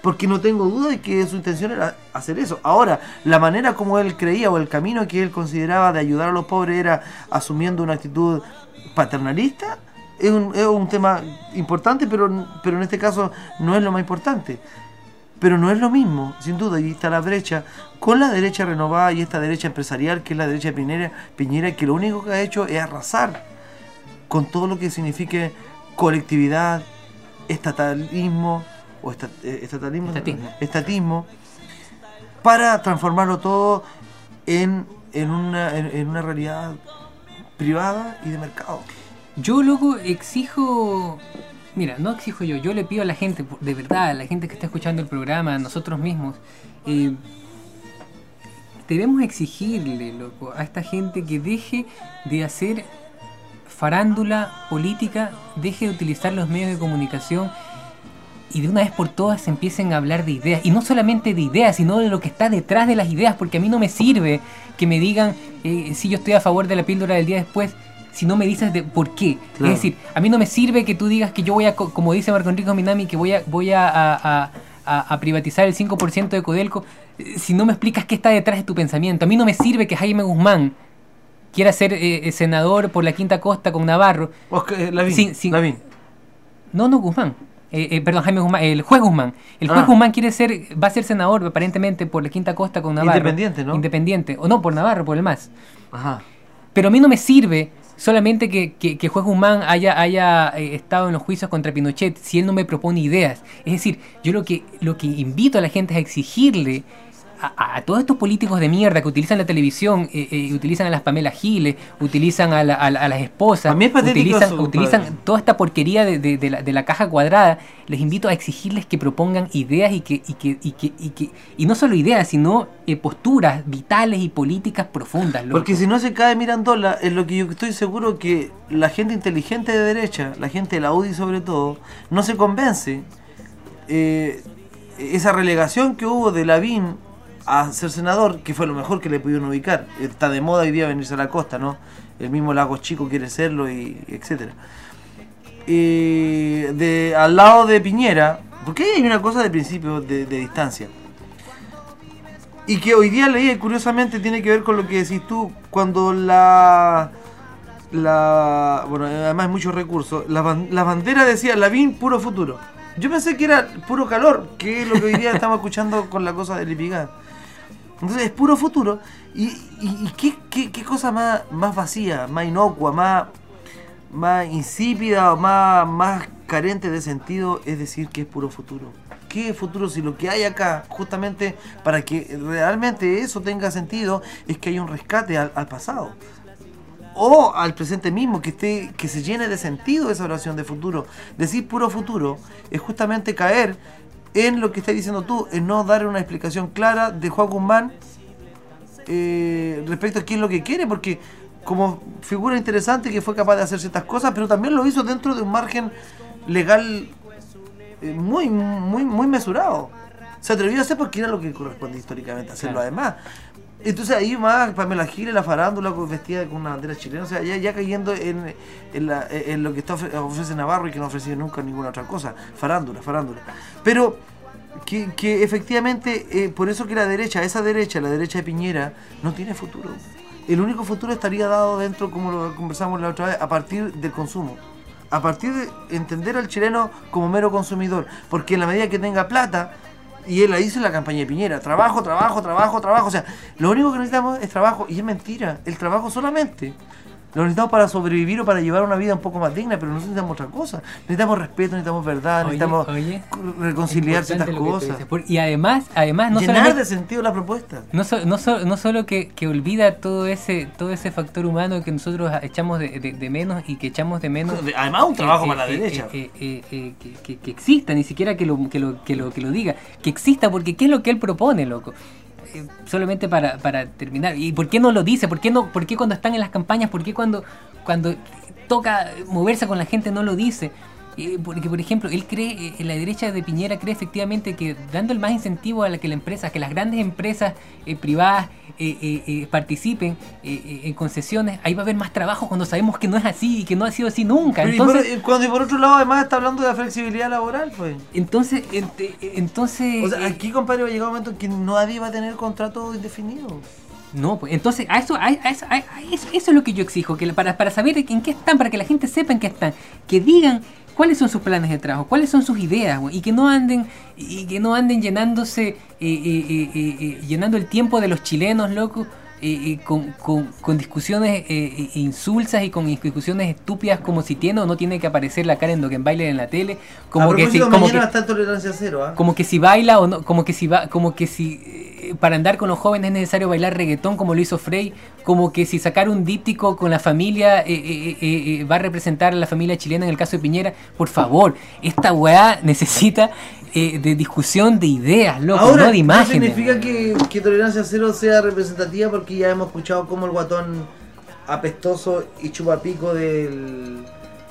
porque no tengo duda de que su intención era hacer eso. Ahora, la manera como él creía o el camino que él consideraba de ayudar a los pobres era asumiendo una actitud paternalista, es un tema importante, pero en este caso no es lo más importante. Pero no es lo mismo, sin duda, y está la brecha con la derecha renovada y esta derecha empresarial, que es la derecha Piñera, que lo único que ha hecho es arrasar con todo lo que signifique colectividad, estatalismo, o estatismo, para transformarlo todo en una realidad privada y de mercado. Yo, loco, exijo... Mira, no exijo yo le pido a la gente, de verdad, a la gente que está escuchando el programa, a nosotros mismos, debemos exigirle, loco, a esta gente que deje de hacer farándula política, deje de utilizar los medios de comunicación y de una vez por todas empiecen a hablar de ideas. Y no solamente de ideas, sino de lo que está detrás de las ideas, porque a mí no me sirve que me digan si yo estoy a favor de la píldora del día después, si no me dices de por qué. Claro. Es decir, a mí no me sirve que tú digas que yo voy a, como dice Marco Enrique Minami, que voy a privatizar el 5% de Codelco, si no me explicas qué está detrás de tu pensamiento. A mí no me sirve que Jaime Guzmán quiera ser senador por la Quinta Costa con Navarro. Lavín. No, Guzmán. Perdón, Jaime Guzmán, el juez Guzmán. El juez Guzmán va a ser senador aparentemente por la Quinta Costa con Navarro. Independiente, ¿no? Independiente. O no, por Navarro, por el MAS. Ajá. Pero a mí no me sirve solamente que juez Guzmán haya estado en los juicios contra Pinochet si él no me propone ideas. Es decir, yo lo que invito a la gente es a exigirle a todos estos políticos de mierda que utilizan la televisión, utilizan a las Pamela Giles, utilizan a las esposas, utilizan toda esta porquería de la caja cuadrada. Les invito a exigirles que propongan ideas y no solo ideas, sino posturas vitales y políticas profundas, loco. Porque si no se cae Mirandola, es lo que yo estoy seguro que la gente inteligente de derecha, la gente de la UDI sobre todo, no se convence. Esa relegación que hubo de Lavín a ser senador, que fue lo mejor que le pudieron ubicar. Está de moda hoy día venirse a la costa, ¿no? El mismo Lagos Chico quiere serlo, y etcétera. Al lado de Piñera, porque hay una cosa de principio de distancia, y que hoy día leí, curiosamente tiene que ver con lo que decís tú, cuando bueno, además hay muchos recursos, la bandera decía Lavín puro futuro. Yo pensé que era puro calor, que es lo que hoy día estamos escuchando con la cosa del Lipigán. Entonces es puro futuro. Y qué cosa más vacía, más inocua, más insípida, o más carente de sentido es decir que es puro futuro. ¿Qué futuro si lo que hay acá, justamente para que realmente eso tenga sentido, es que haya un rescate al pasado? O al presente mismo, que se llene de sentido esa oración de futuro. Decir puro futuro es justamente caer en lo que estás diciendo tú, en no dar una explicación clara de Juan Guzmán respecto a qué es lo que quiere, porque como figura interesante que fue capaz de hacer ciertas cosas, pero también lo hizo dentro de un margen legal muy mesurado. Se atrevió a hacer porque era lo que corresponde históricamente hacerlo, claro. Además, entonces ahí más Pamela Giles, la farándula vestida con una bandera chilena, o sea, ya cayendo en lo que ofrece Navarro y que no ha ofrecido nunca ninguna otra cosa, farándula. Pero que efectivamente, por eso que la derecha de Piñera, no tiene futuro. El único futuro estaría dado dentro, como lo conversamos la otra vez, a partir del consumo. A partir de entender al chileno como mero consumidor, porque en la medida que tenga plata, y él la hizo en la campaña de Piñera, trabajo, o sea, lo único que necesitamos es trabajo, y es mentira, el trabajo solamente lo necesitamos para sobrevivir o para llevar una vida un poco más digna, pero no necesitamos otra cosa, necesitamos respeto, necesitamos verdad, necesitamos reconciliar ciertas cosas, y además no llenar de sentido la propuesta, no solo que olvida todo ese factor humano que nosotros echamos de menos, y que echamos de menos, además un trabajo para la derecha, que exista, ni siquiera que lo diga, que exista, porque ¿qué es lo que él propone, loco? Solamente para terminar, ¿y por qué no lo dice? ¿Por qué cuando están en las campañas? ¿Por qué cuando toca moverse con la gente no lo dice? Porque, por ejemplo, él cree, la derecha de Piñera cree efectivamente que dando el más incentivo a la que la empresa, que las grandes empresas privadas participen en concesiones, ahí va a haber más trabajo, cuando sabemos que no es así y que no ha sido así nunca. Pero Entonces, y por otro lado, además está hablando de la flexibilidad laboral, pues. Entonces, o sea, aquí, compadre, va a llegar un momento en que nadie va a tener contrato indefinido. No, pues entonces a eso es lo que yo exijo, que para saber en qué están, para que la gente sepa en qué están, que digan cuáles son sus planes de trabajo, cuáles son sus ideas, y que no anden llenándose llenando el tiempo de los chilenos, loco, con discusiones insulsas y con discusiones estúpidas, como si tiene o no tiene que aparecer la Karen Dogenbailer en la tele, como que si mañana está en tolerancia cero, como que si baila o no, como que si para andar con los jóvenes es necesario bailar reggaetón, como lo hizo Frey, como que si sacar un díptico con la familia va a representar a la familia chilena en el caso de Piñera. Por favor, esta weá necesita de discusión de ideas, loco, ahora, no de imágenes. ¿no significa que tolerancia cero sea representativa? Porque ya hemos escuchado cómo el guatón apestoso y chupapico del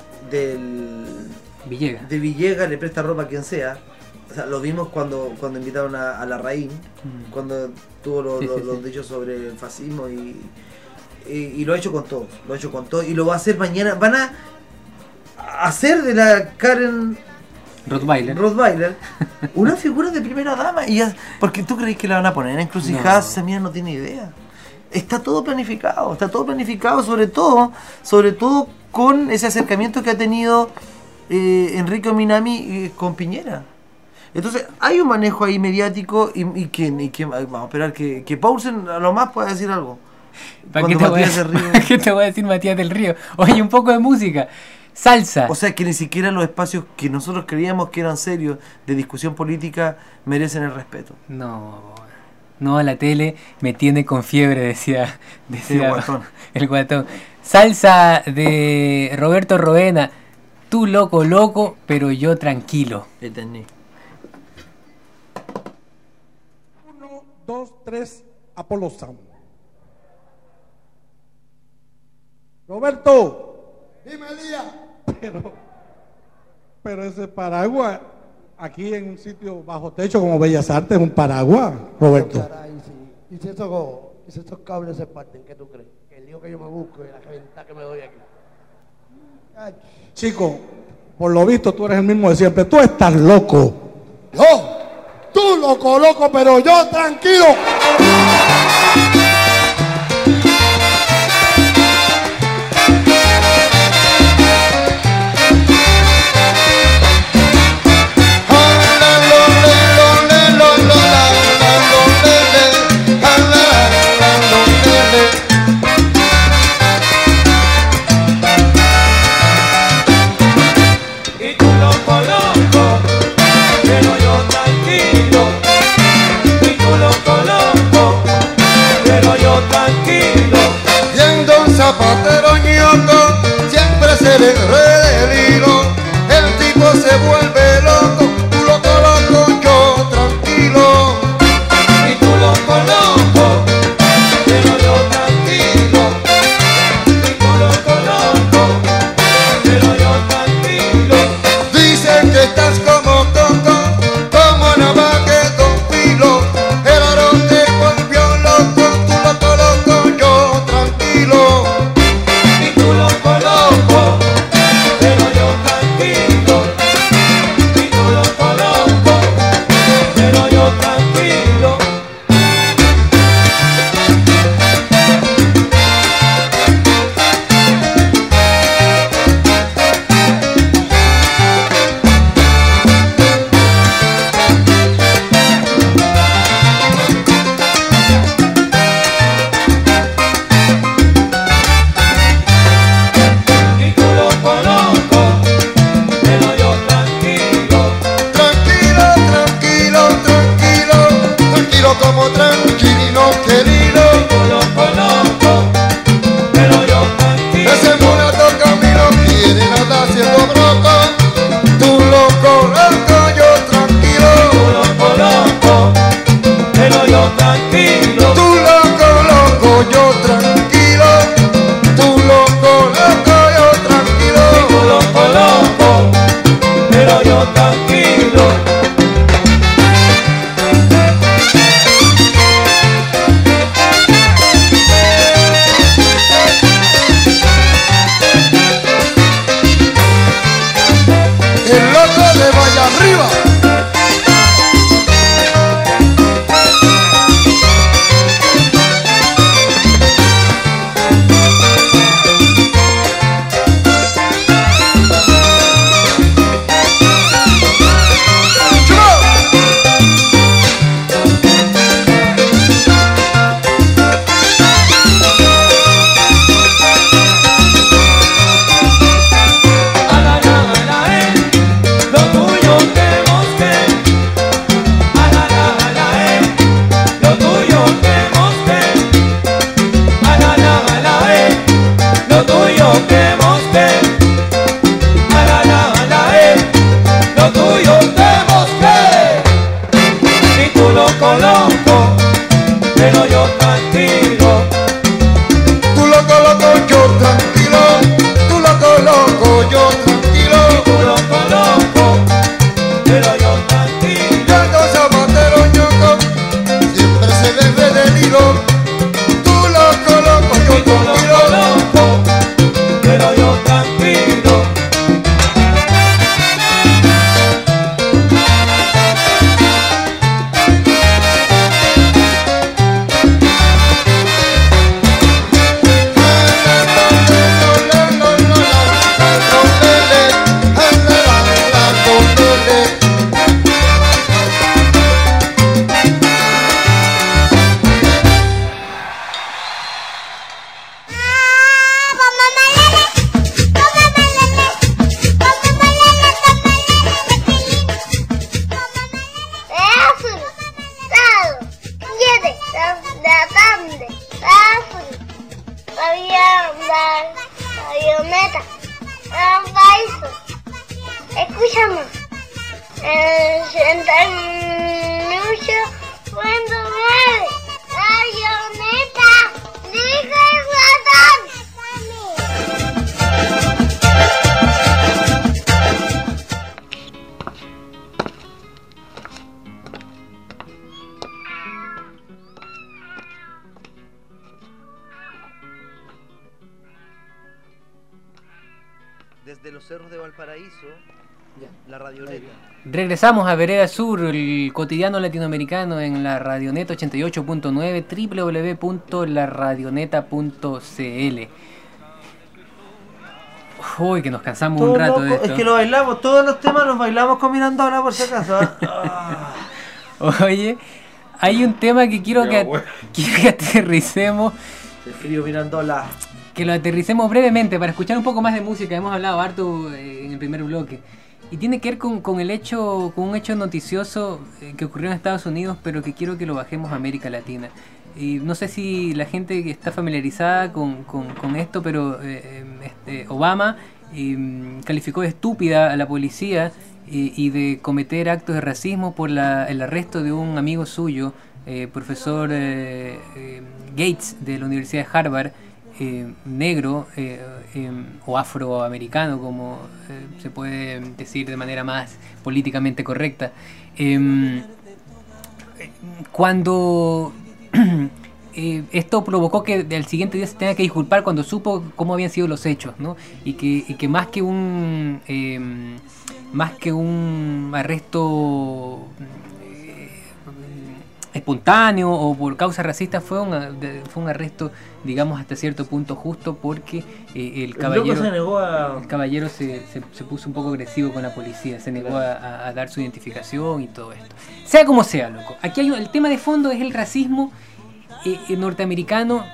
Villegas le presta ropa a quien sea. O sea, lo vimos cuando invitaron a Larraín, cuando tuvo los dichos sobre el fascismo y lo ha hecho con todos, y lo va a hacer mañana. Van a hacer de la Karen Rottweiler una figura de primera dama, porque tú crees que la van a poner en encrucijadas. Esa mía no tiene idea. Está todo planificado, sobre todo con ese acercamiento que ha tenido Enrique Minami con Piñera. Entonces hay un manejo ahí mediático y que vamos a esperar que Paulsen a lo más pueda decir algo. ¿Qué te voy a decir Matías del Río? Oye, un poco de música. Salsa. O sea que ni siquiera los espacios que nosotros creíamos que eran serios de discusión política merecen el respeto. No, la tele me tiene con fiebre, decía el guatón. Salsa de Roberto Roena. Tú loco, pero yo tranquilo. Entendí. 1, 2, 3, Apolo Sound. Roberto, dime Elías. Pero ese paraguas aquí en un sitio bajo techo como Bellas Artes es un paraguas, Roberto. Y si estos cables se parten, ¿qué tú crees? Que el lío que yo me busco y la ventaja que me doy aquí. Ay. Chico, por lo visto tú eres el mismo de siempre. Tú estás loco. Tú loco, pero yo tranquilo. Zapatero ñoco, siempre se le enreda el hilo, el tipo se vuelve loco, tú loco, yo tranquilo. Y tú loco, pero yo tranquilo. Y tú loco, pero yo tranquilo. Dicen que estás como coco, como navaja con filo, el aro te volvió loco, tú loco, yo tranquilo. Rayoneta, dijo el ratón. Desde los cerros de Valparaíso, la Radioneta. Regresamos a Vereda Sur, el cotidiano latinoamericano en la Radioneta 88.9, www.laradioneta.cl. Uy, que nos cansamos Todo un rato loco, de esto. es que lo bailamos, todos los temas los bailamos con Mirandola por si acaso. Oye, hay un tema que quiero que aterricemos. El frío Mirandola. Que lo aterricemos brevemente para escuchar un poco más de música. Hemos hablado harto en el primer bloque. Y tiene que ver con un hecho noticioso que ocurrió en Estados Unidos, pero que quiero que lo bajemos a América Latina. Y no sé si la gente que está familiarizada con esto, pero Obama calificó de estúpida a la policía y de cometer actos de racismo por el arresto de un amigo suyo, profesor Gates de la Universidad de Harvard, negro o afroamericano, como se puede decir de manera más políticamente correcta. Cuando esto provocó que al siguiente día se tenga que disculpar cuando supo cómo habían sido los hechos, ¿no? Y que más que un arresto espontáneo o por causa racista fue un arresto, digamos, hasta cierto punto justo, porque el caballero se puso un poco agresivo con la policía, se negó a dar su identificación y todo esto. Sea como sea, loco. Aquí el tema de fondo es el racismo norteamericano,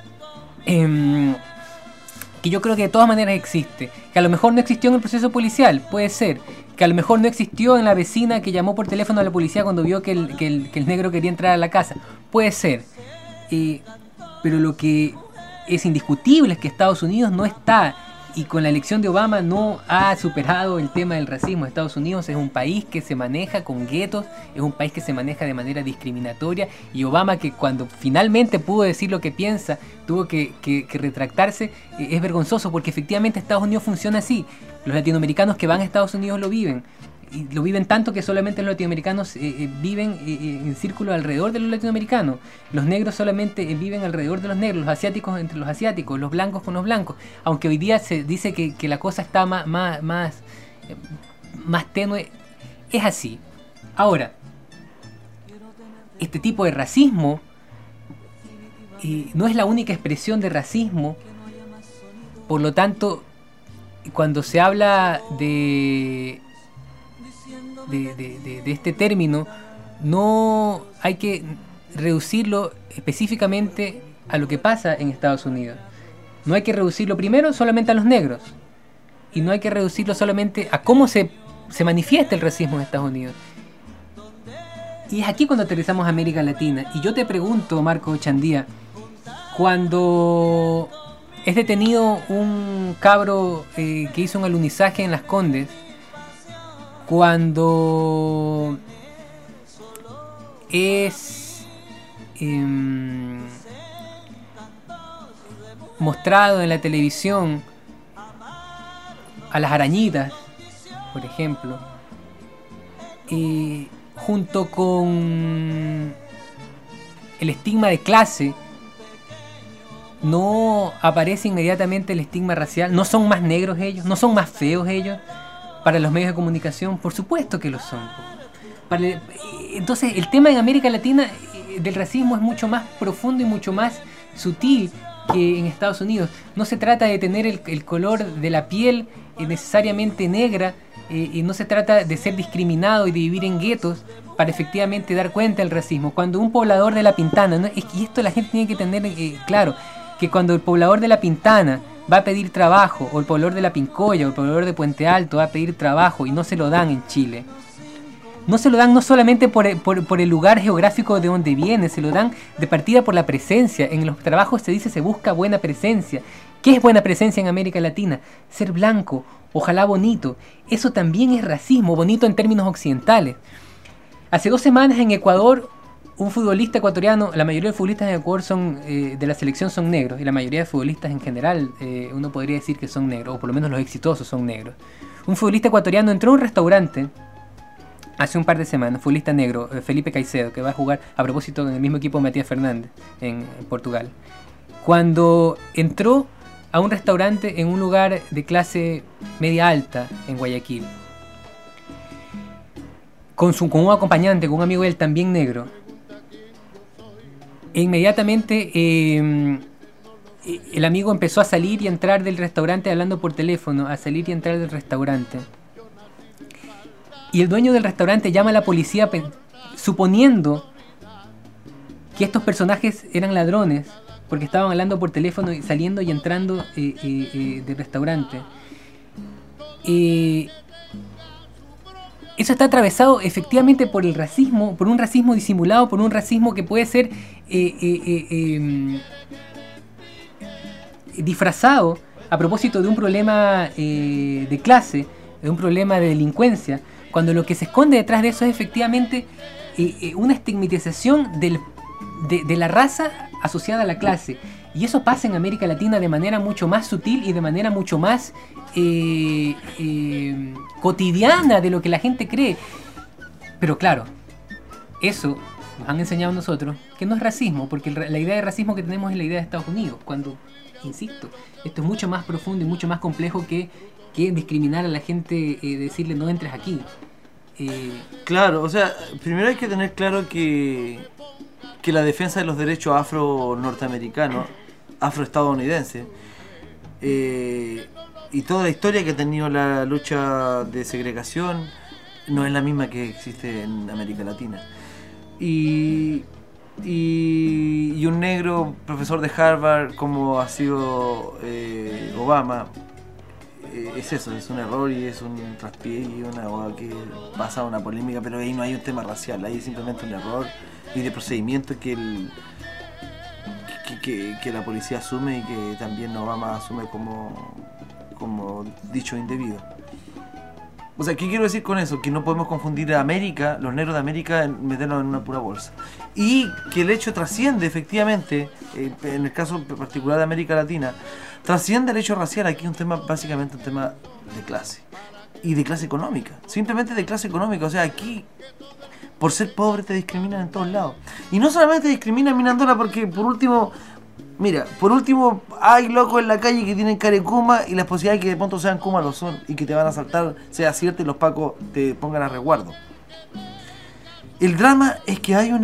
que yo creo que de todas maneras existe, que a lo mejor no existió en el proceso policial, puede ser, que a lo mejor no existió en la vecina que llamó por teléfono a la policía cuando vio que el negro quería entrar a la casa, puede ser, pero lo que es indiscutible es que Estados Unidos no está, y con la elección de Obama no ha superado el tema del racismo. Estados Unidos es un país que se maneja con guetos, es un país que se maneja de manera discriminatoria, y Obama, que cuando finalmente pudo decir lo que piensa, tuvo que retractarse, es vergonzoso, porque efectivamente Estados Unidos funciona así. Los latinoamericanos que van a Estados Unidos lo viven, y lo viven tanto que solamente los latinoamericanos viven en círculos alrededor de los latinoamericanos. Los negros solamente viven alrededor de los negros, los asiáticos entre los asiáticos, los blancos con los blancos. Aunque hoy día se dice que la cosa está más tenue, es así. Ahora, este tipo de racismo no es la única expresión de racismo. Por lo tanto, cuando se habla de este término, no hay que reducirlo específicamente a lo que pasa en Estados Unidos. No hay que reducirlo primero solamente a los negros, y no hay que reducirlo solamente a cómo se manifiesta el racismo en Estados Unidos. Y es aquí cuando aterrizamos a América Latina. Y yo te pregunto, Marco Chandía, cuando es detenido un cabro que hizo un alunizaje en Las Condes, cuando es mostrado en la televisión a las arañitas, por ejemplo, junto con el estigma de clase, no aparece inmediatamente el estigma racial. ¿No son más negros ellos? ¿No son más feos ellos? Para los medios de comunicación, por supuesto que lo son. Entonces, el tema en América Latina del racismo es mucho más profundo y mucho más sutil que en Estados Unidos. No se trata de tener el color de la piel necesariamente negra, y no se trata de ser discriminado y de vivir en guetos para efectivamente dar cuenta del racismo. Cuando un poblador de La Pintana, ¿no? Y esto la gente tiene que tener claro, que cuando el poblador de La Pintana va a pedir trabajo, o el poblador de La Pincoya, o el poblador de Puente Alto va a pedir trabajo y no se lo dan en Chile, no se lo dan no solamente por el lugar geográfico de donde viene, se lo dan de partida por la presencia. En los trabajos se dice se busca buena presencia. ¿Qué es buena presencia en América Latina? Ser blanco, ojalá bonito. Eso también es racismo, bonito en términos occidentales. Hace 2 semanas en Ecuador, un futbolista ecuatoriano, la mayoría de futbolistas en Ecuador de la selección son negros, y la mayoría de futbolistas en general, uno podría decir que son negros, o por lo menos los exitosos son negros. Un futbolista ecuatoriano entró a un restaurante hace un par de semanas, futbolista negro, Felipe Caicedo, que va a jugar a propósito en el mismo equipo de Matías Fernández en Portugal. Cuando entró a un restaurante en un lugar de clase media alta en Guayaquil, con un acompañante, con un amigo de él también negro, e inmediatamente el amigo empezó a salir y entrar del restaurante hablando por teléfono, a salir y entrar del restaurante. Y el dueño del restaurante llama a la policía suponiendo que estos personajes eran ladrones, porque estaban hablando por teléfono y saliendo y entrando del restaurante. Eso está atravesado efectivamente por el racismo, por un racismo disimulado, por un racismo que puede ser disfrazado a propósito de un problema de clase, de un problema de delincuencia, cuando lo que se esconde detrás de eso es efectivamente una estigmatización de la raza asociada a la clase. Y eso pasa en América Latina de manera mucho más sutil y de manera mucho más cotidiana de lo que la gente cree. Pero claro, eso nos han enseñado a nosotros que no es racismo, porque la idea de racismo que tenemos es la idea de Estados Unidos, cuando, insisto, esto es mucho más profundo y mucho más complejo que discriminar a la gente, decirle no entres aquí. Claro, o sea, primero hay que tener claro que la defensa de los derechos afro-norteamericanos, afro-estadounidenses, y toda la historia que ha tenido la lucha de segregación no es la misma que existe en América Latina. Y un negro profesor de Harvard como ha sido Obama, es eso, es un error y es un traspié y una que pasa una polémica, pero ahí no hay un tema racial, ahí es simplemente un error y de procedimiento que la policía asume y que también Obama asume como dicho indebido. O sea, ¿qué quiero decir con eso? Que no podemos confundir a América, los negros de América, meterlos en una pura bolsa. Y que el hecho trasciende, efectivamente, en el caso particular de América Latina, trasciende el hecho racial. Aquí es básicamente un tema de clase. Y de clase económica. Simplemente de clase económica. O sea, aquí, por ser pobre, te discriminan en todos lados. Y no solamente te discriminan, Mirándola, porque por último... Mira, por último, hay locos en la calle que tienen cara de Kuma y las posibilidades de que de pronto sean Kuma lo son y que te van a asaltar, sea cierto, y los pacos te pongan a resguardo. El drama es que hay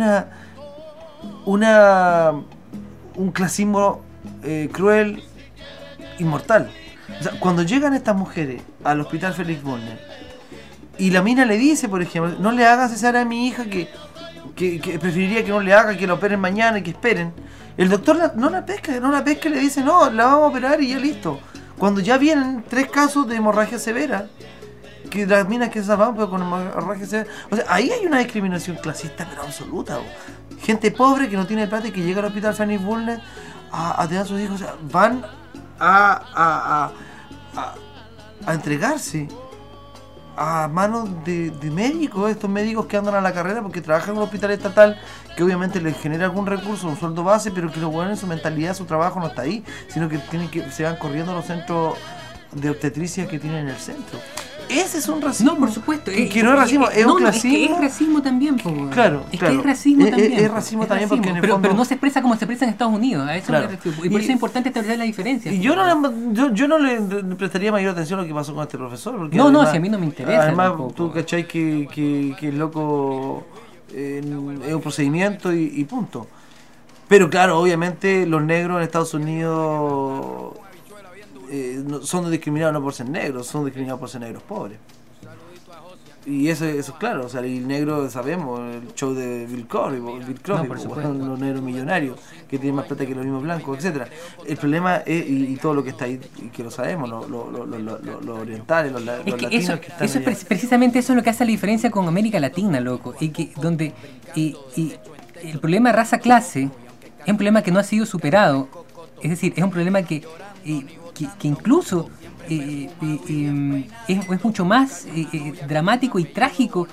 un clasismo cruel y mortal. O sea, cuando llegan estas mujeres al hospital Félix Borner y la mina le dice, por ejemplo, no le hagas cesárea a mi hija, que preferiría que no le haga, que la operen mañana y que esperen. El doctor no la pesca y le dice, no, la vamos a operar y ya listo. Cuando ya vienen 3 casos de hemorragia severa, que las minas que se salvan pero con hemorragia severa. O sea, ahí hay una discriminación clasista pero absoluta. Gente pobre que no tiene plata y que llega al hospital Fanny Bulnes a tener a sus hijos. O sea, van a entregarse a manos de médicos, estos médicos que andan a la carrera porque trabajan en un hospital estatal que obviamente les genera algún recurso, un sueldo base, pero que los buenos en su mentalidad, su trabajo no está ahí, sino que se van corriendo a los centros de obstetricia que tienen en el centro. Ese es un racismo. No, por supuesto. Que no es racismo, es un clasismo. Es que es racismo también, Claro, es claro. que es racismo también. Es racismo también porque en el fondo... pero no se expresa como se expresa en Estados Unidos. A eso claro. me refiero. Y por eso es importante establecer la diferencia. Y yo no le prestaría mayor atención a lo que pasó con este profesor. Porque no, además, si a mí no me interesa. Además, tú cachai que el loco es un procedimiento y punto. Pero claro, obviamente los negros en Estados Unidos son discriminados no por ser negros, son discriminados por ser negros pobres. Y eso es claro, o sea, el negro, sabemos, el show de Bill Cosby, los negros millonarios que tienen más plata que los mismos blancos, etcétera. El problema es, y todo lo que está ahí, y que lo sabemos, los orientales, los latinos que están eso precisamente eso es lo que hace la diferencia con América Latina, loco, y que donde y el problema de raza-clase es un problema que no ha sido superado, es decir, es un problema que incluso es mucho más dramático y trágico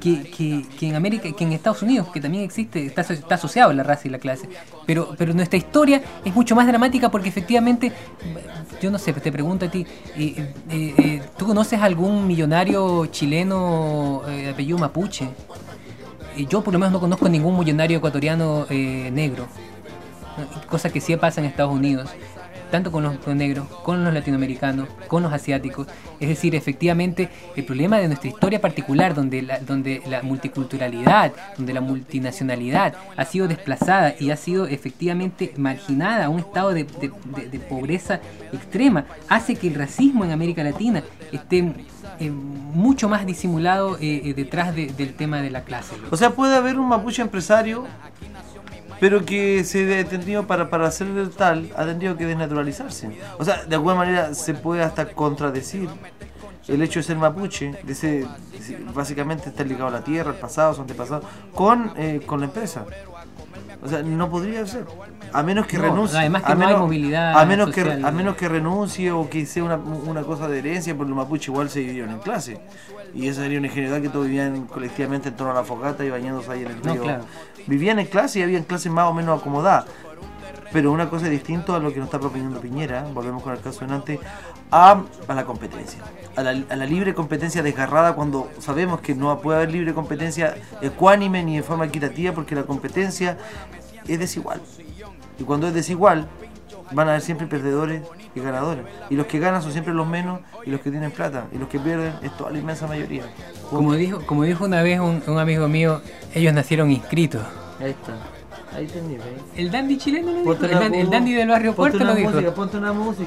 que en América, que en Estados Unidos, que también existe, está asociado la raza y la clase, pero nuestra historia es mucho más dramática porque efectivamente, yo no sé, te pregunto a ti, ¿tú conoces algún millonario chileno de apellido mapuche? Yo por lo menos no conozco ningún millonario ecuatoriano negro, cosa que sí pasa en Estados Unidos, tanto con los negros, con los latinoamericanos, con los asiáticos. Es decir, efectivamente, el problema de nuestra historia particular, donde la multiculturalidad, donde la multinacionalidad ha sido desplazada y ha sido efectivamente marginada a un estado de pobreza extrema, hace que el racismo en América Latina esté mucho más disimulado detrás del tema de la clase. O sea, puede haber un mapuche empresario, pero que se ha tenido para ser tal, ha tenido que desnaturalizarse. O sea, de alguna manera se puede hasta contradecir el hecho de ser mapuche, básicamente está ligado a la tierra, al pasado, su antepasado, con la empresa. O sea, no podría ser. A menos que renuncie. Además que no hay movilidad a menos social, que renuncie o que sea una cosa de herencia, porque los mapuches igual se dividieron en clase. Y esa sería una ingenuidad que todos vivían colectivamente en torno a la fogata y bañándose ahí en el río. No, claro. Vivían en clase y habían clases más o menos acomodadas. Pero una cosa es distinto a lo que nos está proponiendo Piñera, volvemos con el caso de Nantes, a la competencia. A la libre competencia desgarrada, cuando sabemos que no puede haber libre competencia ecuánime ni de forma equitativa, porque la competencia es desigual. Y cuando es desigual, van a haber siempre perdedores y ganadores. Y los que ganan son siempre los menos y los que tienen plata. Y los que pierden es toda la inmensa mayoría. Como dijo una vez un amigo mío, ellos nacieron inscritos. Ahí está. Ahí te nivel. El dandy chileno lo dijo. El dandy del barrio Puerto lo dijo. Ponte una música.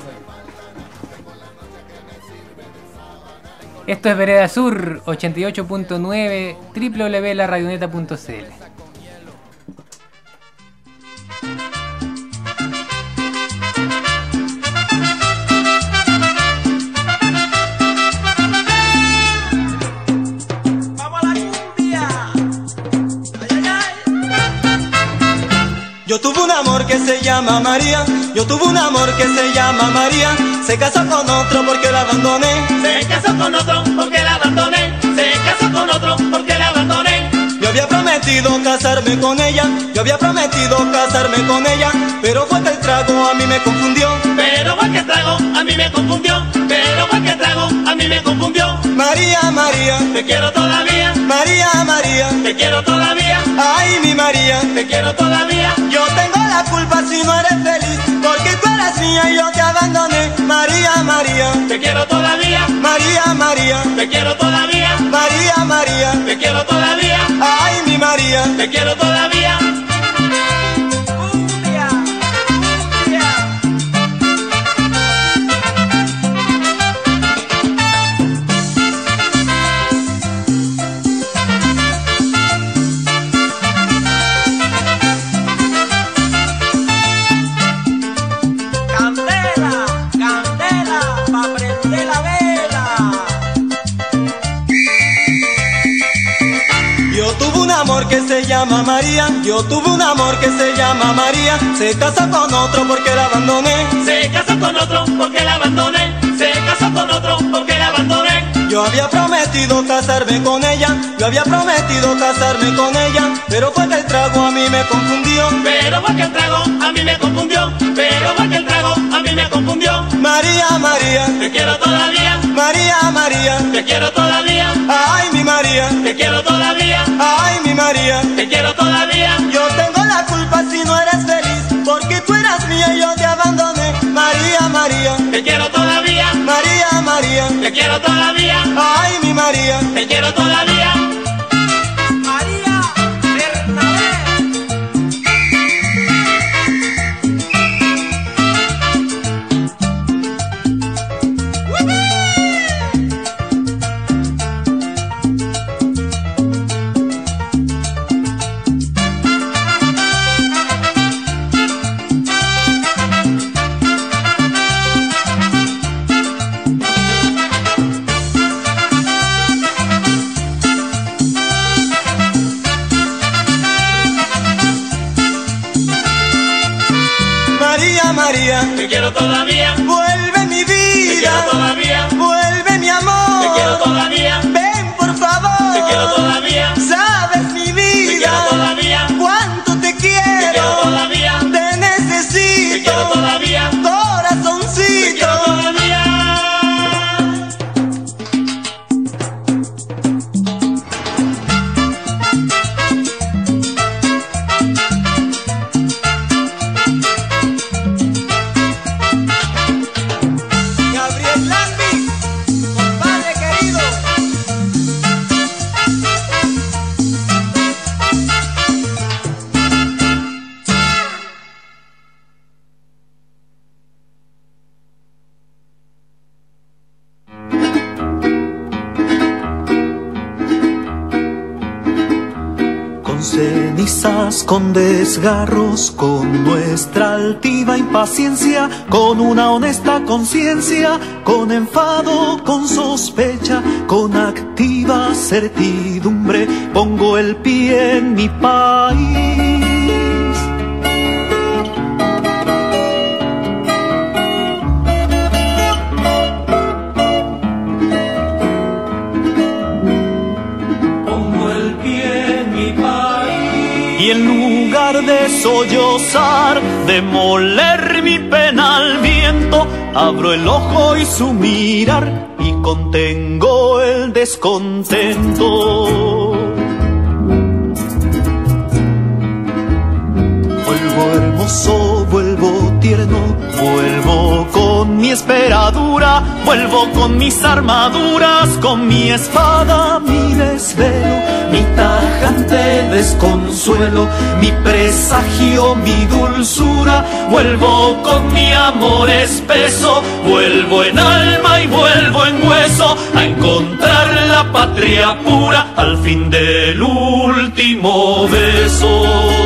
Esto es Vereda Sur 88.9 www.laradioneta.cl. Yo tuve un amor que se llama María, yo tuve un amor que se llama María, se casó con otro porque la abandoné, se casó con otro porque la abandoné, se casó con otro porque la abandoné. Yo había prometido casarme con ella, yo había prometido casarme con ella, pero fue que el trago a mí me confundió, pero fue que el trago a mí me confundió, pero fue que el trago a mí me confundió. María, María, te quiero todavía, María, María, te quiero todavía, ay mi María, te quiero todavía. Yo tengo la culpa si no eres feliz, porque tú eras mía y yo te abandoné. María, María, te quiero todavía, María, María, te quiero todavía, María, María, te quiero todavía, ay mi María, te quiero todavía. Que se llama María, yo tuve un amor que se llama María, se casó con otro porque la abandoné, se casó con otro porque la abandoné, se casó con otro porque la abandoné. Yo había prometido casarme con ella, yo había prometido casarme con ella, pero fue que el trago a mí me confundió, pero fue que el trago a mí me confundió, pero fue que el trago a mí me confundió. María, María, te quiero todavía, María, María, te quiero todavía, ay mi María, te quiero todavía, ay mi María, te quiero todavía. Yo tengo la culpa si no eres feliz, porque tú eras mía y yo te abandoné. María, María, te quiero todavía, María, María, te quiero todavía, ay mi María, te quiero todavía. María Bernabé. María, te quiero todavía, vuelve mi vida, te quiero todavía, vuelve mi amor, te quiero todavía, ven por favor, te quiero todavía, cenizas, con desgarros, con nuestra altiva impaciencia, con una honesta conciencia, con enfado, con sospecha, con activa certidumbre, pongo el pie en mi país. Y en lugar de sollozar, de moler mi pena al viento, abro el ojo y su mirar y contengo el descontento. Vuelvo hermoso, vuelvo tierno, vuelvo con mi esperadura, vuelvo con mis armaduras, con mi espada, mi desvelo, mi tajante desconsuelo, mi presagio, mi dulzura, vuelvo con mi amor espeso, vuelvo en alma y vuelvo en hueso, a encontrar la patria pura al fin del último beso.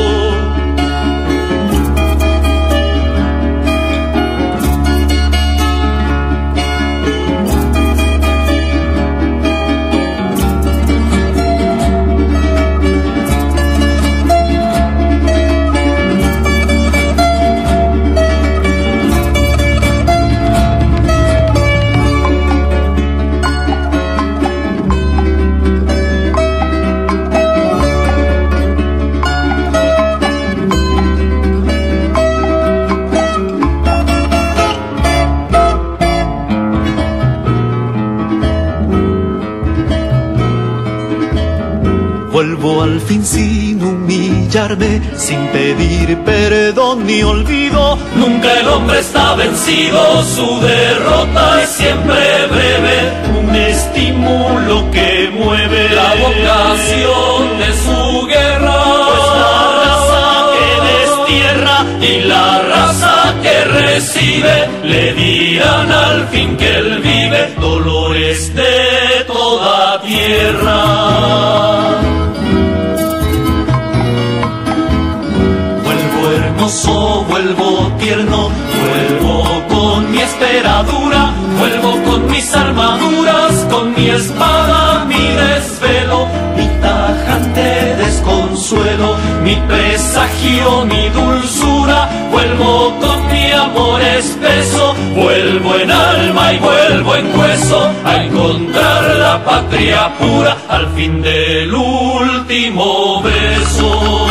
Vuelvo al fin sin humillarme, sin pedir perdón ni olvido. Nunca el hombre está vencido, su derrota es siempre breve. Un estímulo que mueve la vocación de su guerra. Pues la raza que destierra y la raza que recibe le dirán al fin que él vive dolores de toda tierra. Vuelvo tierno, vuelvo con mi esperadura, vuelvo con mis armaduras, con mi espada, mi desvelo, mi tajante desconsuelo, mi presagio, mi dulzura, vuelvo con mi amor espeso, vuelvo en alma y vuelvo en hueso, a encontrar la patria pura al fin del último beso.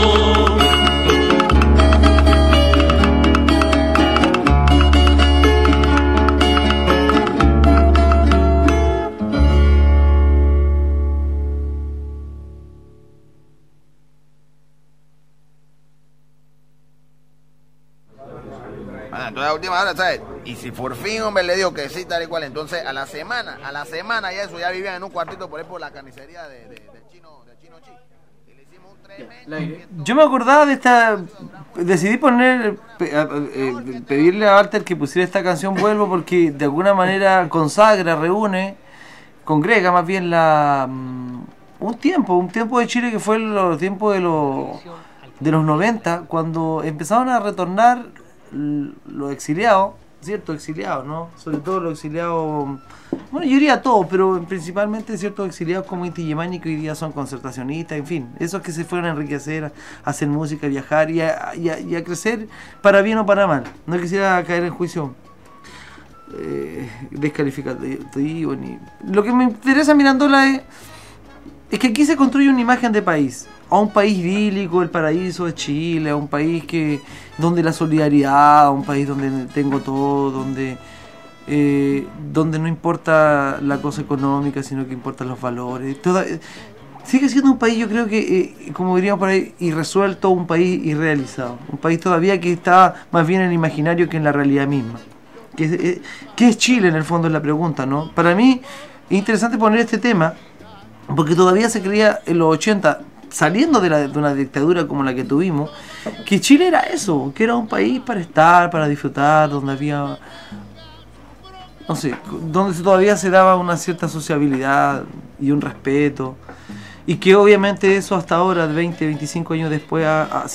Entonces a última hora, ¿sabes? Y si por fin, hombre, le digo que sí, tal y cual, entonces a la semana ya eso, ya vivían en un cuartito por ahí por la carnicería de Chino Chi. Y le hicimos un tremendo... Yo me acordaba de esta... Decidí pedirle a Walter que pusiera esta canción Vuelvo porque de alguna manera consagra, congrega más bien un tiempo de Chile que fue los tiempos de los 90, cuando empezaron a retornar los exiliados, ciertos exiliados, ¿no? Sobre todo los exiliados, bueno, yo diría todos, pero principalmente ciertos exiliados como Inti Illimani, que hoy día son concertacionistas, en fin, esos que se fueron a enriquecer, a hacer música, a viajar y a crecer para bien o para mal. No quisiera caer en juicio descalificativo ni... Lo que me interesa mirándola es que aquí se construye una imagen de país, a un país idílico, el paraíso de Chile, a un país donde la solidaridad, a un país donde tengo todo, donde no importa la cosa económica, sino que importan los valores. Sigue siendo un país, yo creo que, como diríamos por ahí, irresuelto, un país irrealizado, un país todavía que está más bien en el imaginario que en la realidad misma. ¿Qué es Chile, en el fondo, es la pregunta, ¿no? Para mí es interesante poner este tema, porque todavía se creía en los 80, saliendo de una dictadura como la que tuvimos, que Chile era eso, que era un país para estar, para disfrutar, donde había, no sé, donde todavía se daba una cierta sociabilidad y un respeto. y que obviamente eso hasta ahora, 20, 25 años después, ha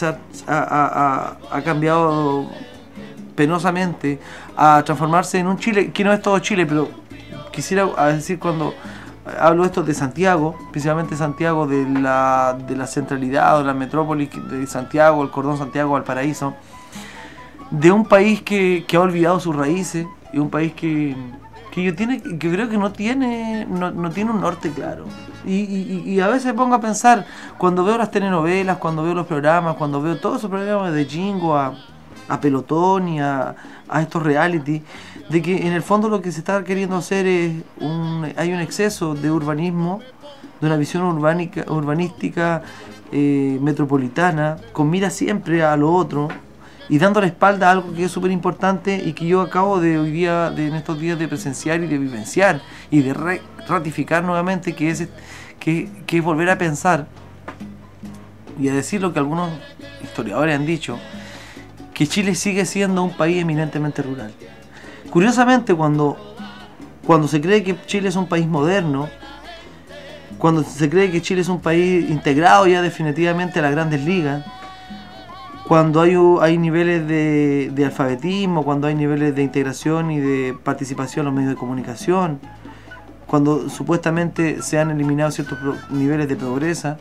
cambiado penosamente a transformarse en un Chile, que no es todo Chile, pero quisiera decir, cuando hablo esto de Santiago, principalmente Santiago, de la centralidad o la metrópolis de Santiago, el cordón Santiago, Valparaíso, de un país que ha olvidado sus raíces, y un país que yo creo que no tiene un norte claro. Y a veces pongo a pensar, cuando veo las telenovelas, cuando veo los programas, cuando veo todos esos programas de Jingo a Pelotón y a estos reality, de que en el fondo lo que se está queriendo hacer es hay un exceso de urbanismo, de una visión urbanística metropolitana, con mira siempre a lo otro, y dando la espalda a algo que es súper importante y que yo acabo de hoy día, en estos días, de presenciar y de vivenciar y de ratificar nuevamente, que es volver a pensar y a decir lo que algunos historiadores han dicho, que Chile sigue siendo un país eminentemente rural. Curiosamente, cuando se cree que Chile es un país moderno, cuando se cree que Chile es un país integrado ya definitivamente a las grandes ligas, cuando hay niveles de alfabetismo, cuando hay niveles de integración y de participación en los medios de comunicación, cuando supuestamente se han eliminado ciertos niveles de pobreza,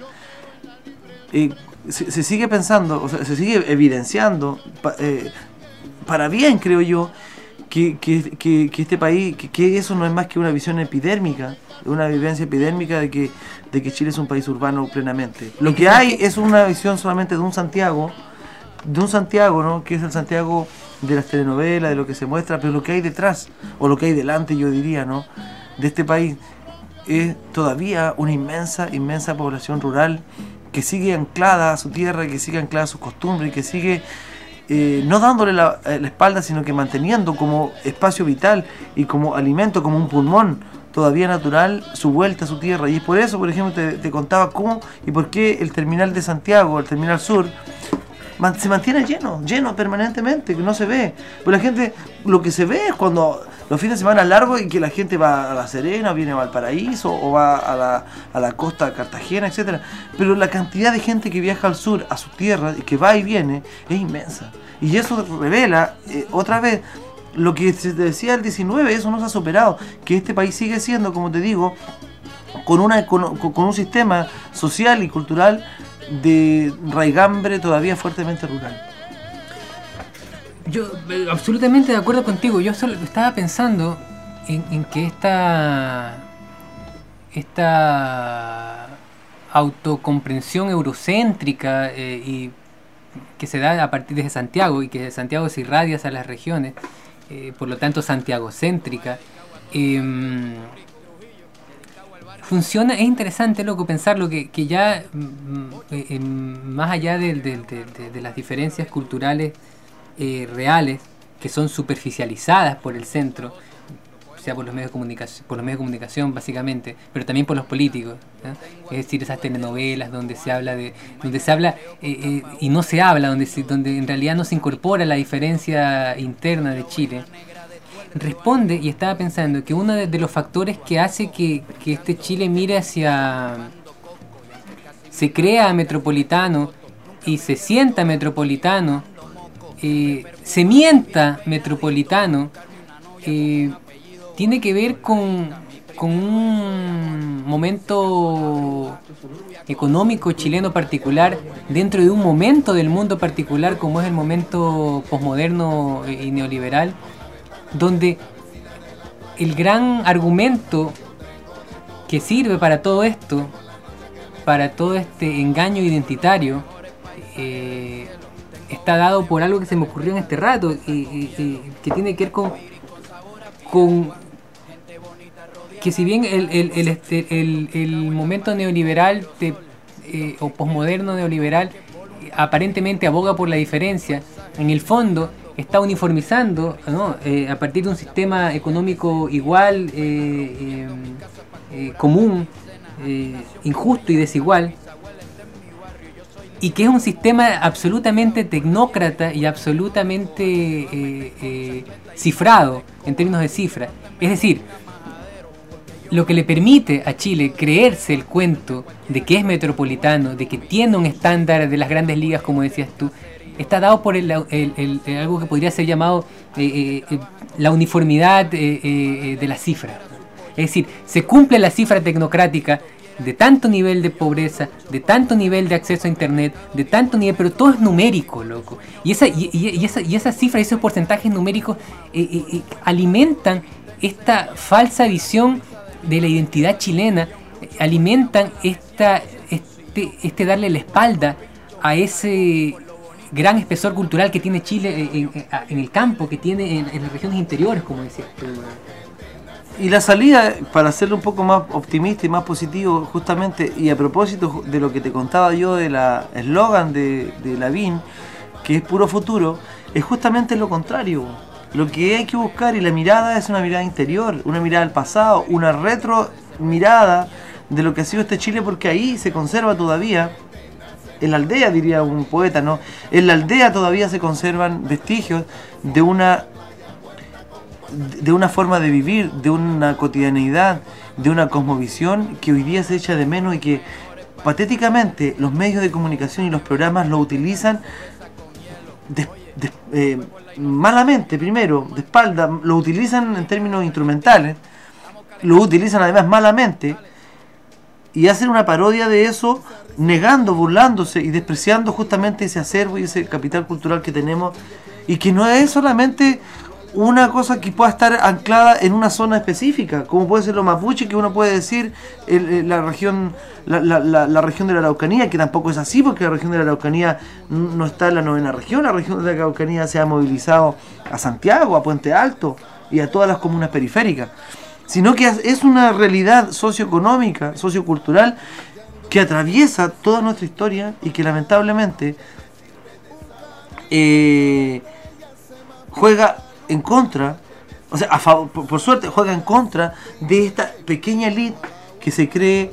se sigue pensando, o sea, se sigue evidenciando, para bien creo yo, que este país, que eso no es más que una visión epidérmica, una vivencia epidérmica de que Chile es un país urbano plenamente. Lo que hay es una visión solamente de un Santiago, ¿no? Que es el Santiago de las telenovelas, de lo que se muestra, pero lo que hay detrás, o lo que hay delante, yo diría, ¿no?, de este país, es todavía una inmensa población rural que sigue anclada a su tierra, que sigue anclada a sus costumbres, que sigue no dándole la espalda, sino que manteniendo como espacio vital y como alimento, como un pulmón todavía natural, su vuelta a su tierra. Y es por eso, por ejemplo, te contaba cómo y por qué el terminal de Santiago, el terminal sur, se mantiene lleno permanentemente, que no se ve. Pues la gente, lo que se ve es cuando los fines de semana largos y que la gente va a La Serena, viene a Valparaíso o va a la costa de Cartagena, etcétera. Pero la cantidad de gente que viaja al sur, a su tierra, y que va y viene, es inmensa. Y eso revela, otra vez, lo que se decía el 19, eso no se ha superado, que este país sigue siendo, como te digo, con un sistema social y cultural de raigambre todavía fuertemente rural. Yo absolutamente de acuerdo contigo. Yo solo estaba pensando en que esta autocomprensión eurocéntrica y que se da a partir de Santiago, y que de Santiago se irradia hacia las regiones, por lo tanto santiagocéntrica, funciona. Es interesante, loco, pensarlo, que ya más allá de las diferencias culturales reales, que son superficializadas por el centro, o sea, por los medios de comunicación básicamente, pero también por los políticos, ¿no? Es decir, esas telenovelas donde se habla y no se habla, donde en realidad no se incorpora la diferencia interna de Chile. Responde, y estaba pensando, que uno de los factores que hace que este Chile mire se crea metropolitano y se sienta metropolitano, se mienta metropolitano, tiene que ver con un momento económico chileno particular, dentro de un momento del mundo particular como es el momento posmoderno y neoliberal, donde el gran argumento que sirve para todo esto, para todo este engaño identitario, está dado por algo que se me ocurrió en este rato, que tiene que ver con que si bien el momento neoliberal o posmoderno neoliberal aparentemente aboga por la diferencia, en el fondo está uniformizando, ¿no?, a partir de un sistema económico igual, común, injusto y desigual, y que es un sistema absolutamente tecnócrata y absolutamente cifrado en términos de cifra. Es decir, lo que le permite a Chile creerse el cuento de que es metropolitano, de que tiene un estándar de las grandes ligas, como decías tú, está dado por algo que podría ser llamado la uniformidad de la cifra. Es decir, se cumple la cifra tecnocrática de tanto nivel de pobreza, de tanto nivel de acceso a internet, de tanto nivel, pero todo es numérico, loco. Y esa cifra, esos porcentajes numéricos alimentan esta falsa visión de la identidad chilena, alimentan este darle la espalda a ese gran espesor cultural que tiene Chile en el campo, que tiene en las regiones interiores, como decías tú. Y la salida, para hacerlo un poco más optimista y más positivo, justamente, y a propósito de lo que te contaba yo de la eslogan de Lavín, que es puro futuro, es justamente lo contrario. Lo que hay que buscar, y la mirada es una mirada interior, una mirada al pasado, una retro mirada de lo que ha sido este Chile, porque ahí se conserva todavía, en la aldea, diría un poeta, ¿no? En la aldea todavía se conservan vestigios de una forma de vivir, de una cotidianeidad, de una cosmovisión que hoy día se echa de menos y que patéticamente los medios de comunicación y los programas lo utilizan malamente, primero, de espalda, lo utilizan en términos instrumentales, lo utilizan además malamente, y hacen una parodia de eso, negando, burlándose y despreciando justamente ese acervo y ese capital cultural que tenemos, y que no es solamente una cosa que pueda estar anclada en una zona específica, como puede ser los mapuche, que uno puede decir la región la región de la Araucanía, que tampoco es así, porque la región de la Araucanía no está en la 9ª región. La región de la Araucanía se ha movilizado a Santiago, a Puente Alto y a todas las comunas periféricas, sino que es una realidad socioeconómica, sociocultural, que atraviesa toda nuestra historia y que lamentablemente juega en contra, o sea, por suerte juega en contra de esta pequeña elite que se cree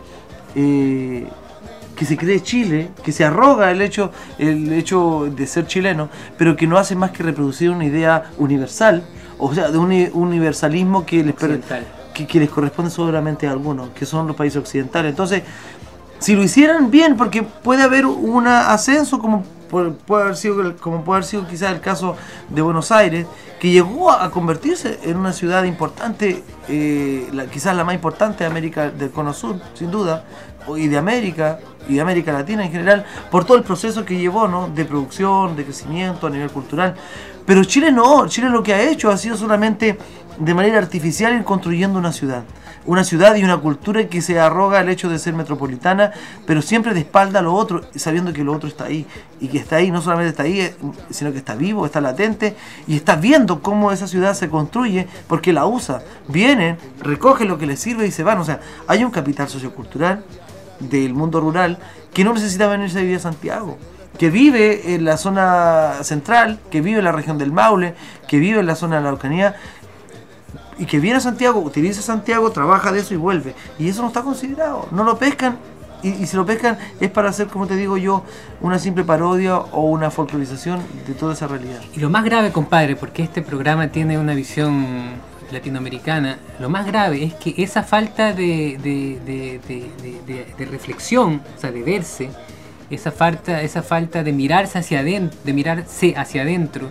Chile, que se arroga el hecho de ser chileno, pero que no hace más que reproducir una idea universal, o sea, de un universalismo que les corresponde solamente a algunos, que son los países occidentales. Entonces, si lo hicieran bien, porque puede haber un ascenso, como puede haber sido quizás el caso de Buenos Aires, que llegó a convertirse en una ciudad importante, quizás la más importante de América del Cono Sur, sin duda, y de América Latina en general, por todo el proceso que llevó, ¿no?, de producción, de crecimiento a nivel cultural. Pero Chile no, Chile lo que ha hecho ha sido solamente de manera artificial ir construyendo una ciudad y una cultura que se arroga el hecho de ser metropolitana, pero siempre de espalda a lo otro, sabiendo que lo otro está ahí, y que está ahí, no solamente está ahí, sino que está vivo, está latente, y está viendo cómo esa ciudad se construye, porque la usa, vienen, recogen lo que les sirve y se van. O sea, hay un capital sociocultural del mundo rural que no necesita venirse a vivir a Santiago, que vive en la zona central, que vive en la región del Maule, que vive en la zona de la Araucanía, y que viene a Santiago, utiliza Santiago, trabaja de eso y vuelve. Y eso no está considerado, no lo pescan, y si lo pescan es para hacer, como te digo yo, una simple parodia o una folclorización de toda esa realidad. Y lo más grave, compadre, porque este programa tiene una visión latinoamericana, lo más grave es que esa falta de reflexión, o sea, de verse, esa falta de mirarse hacia adentro,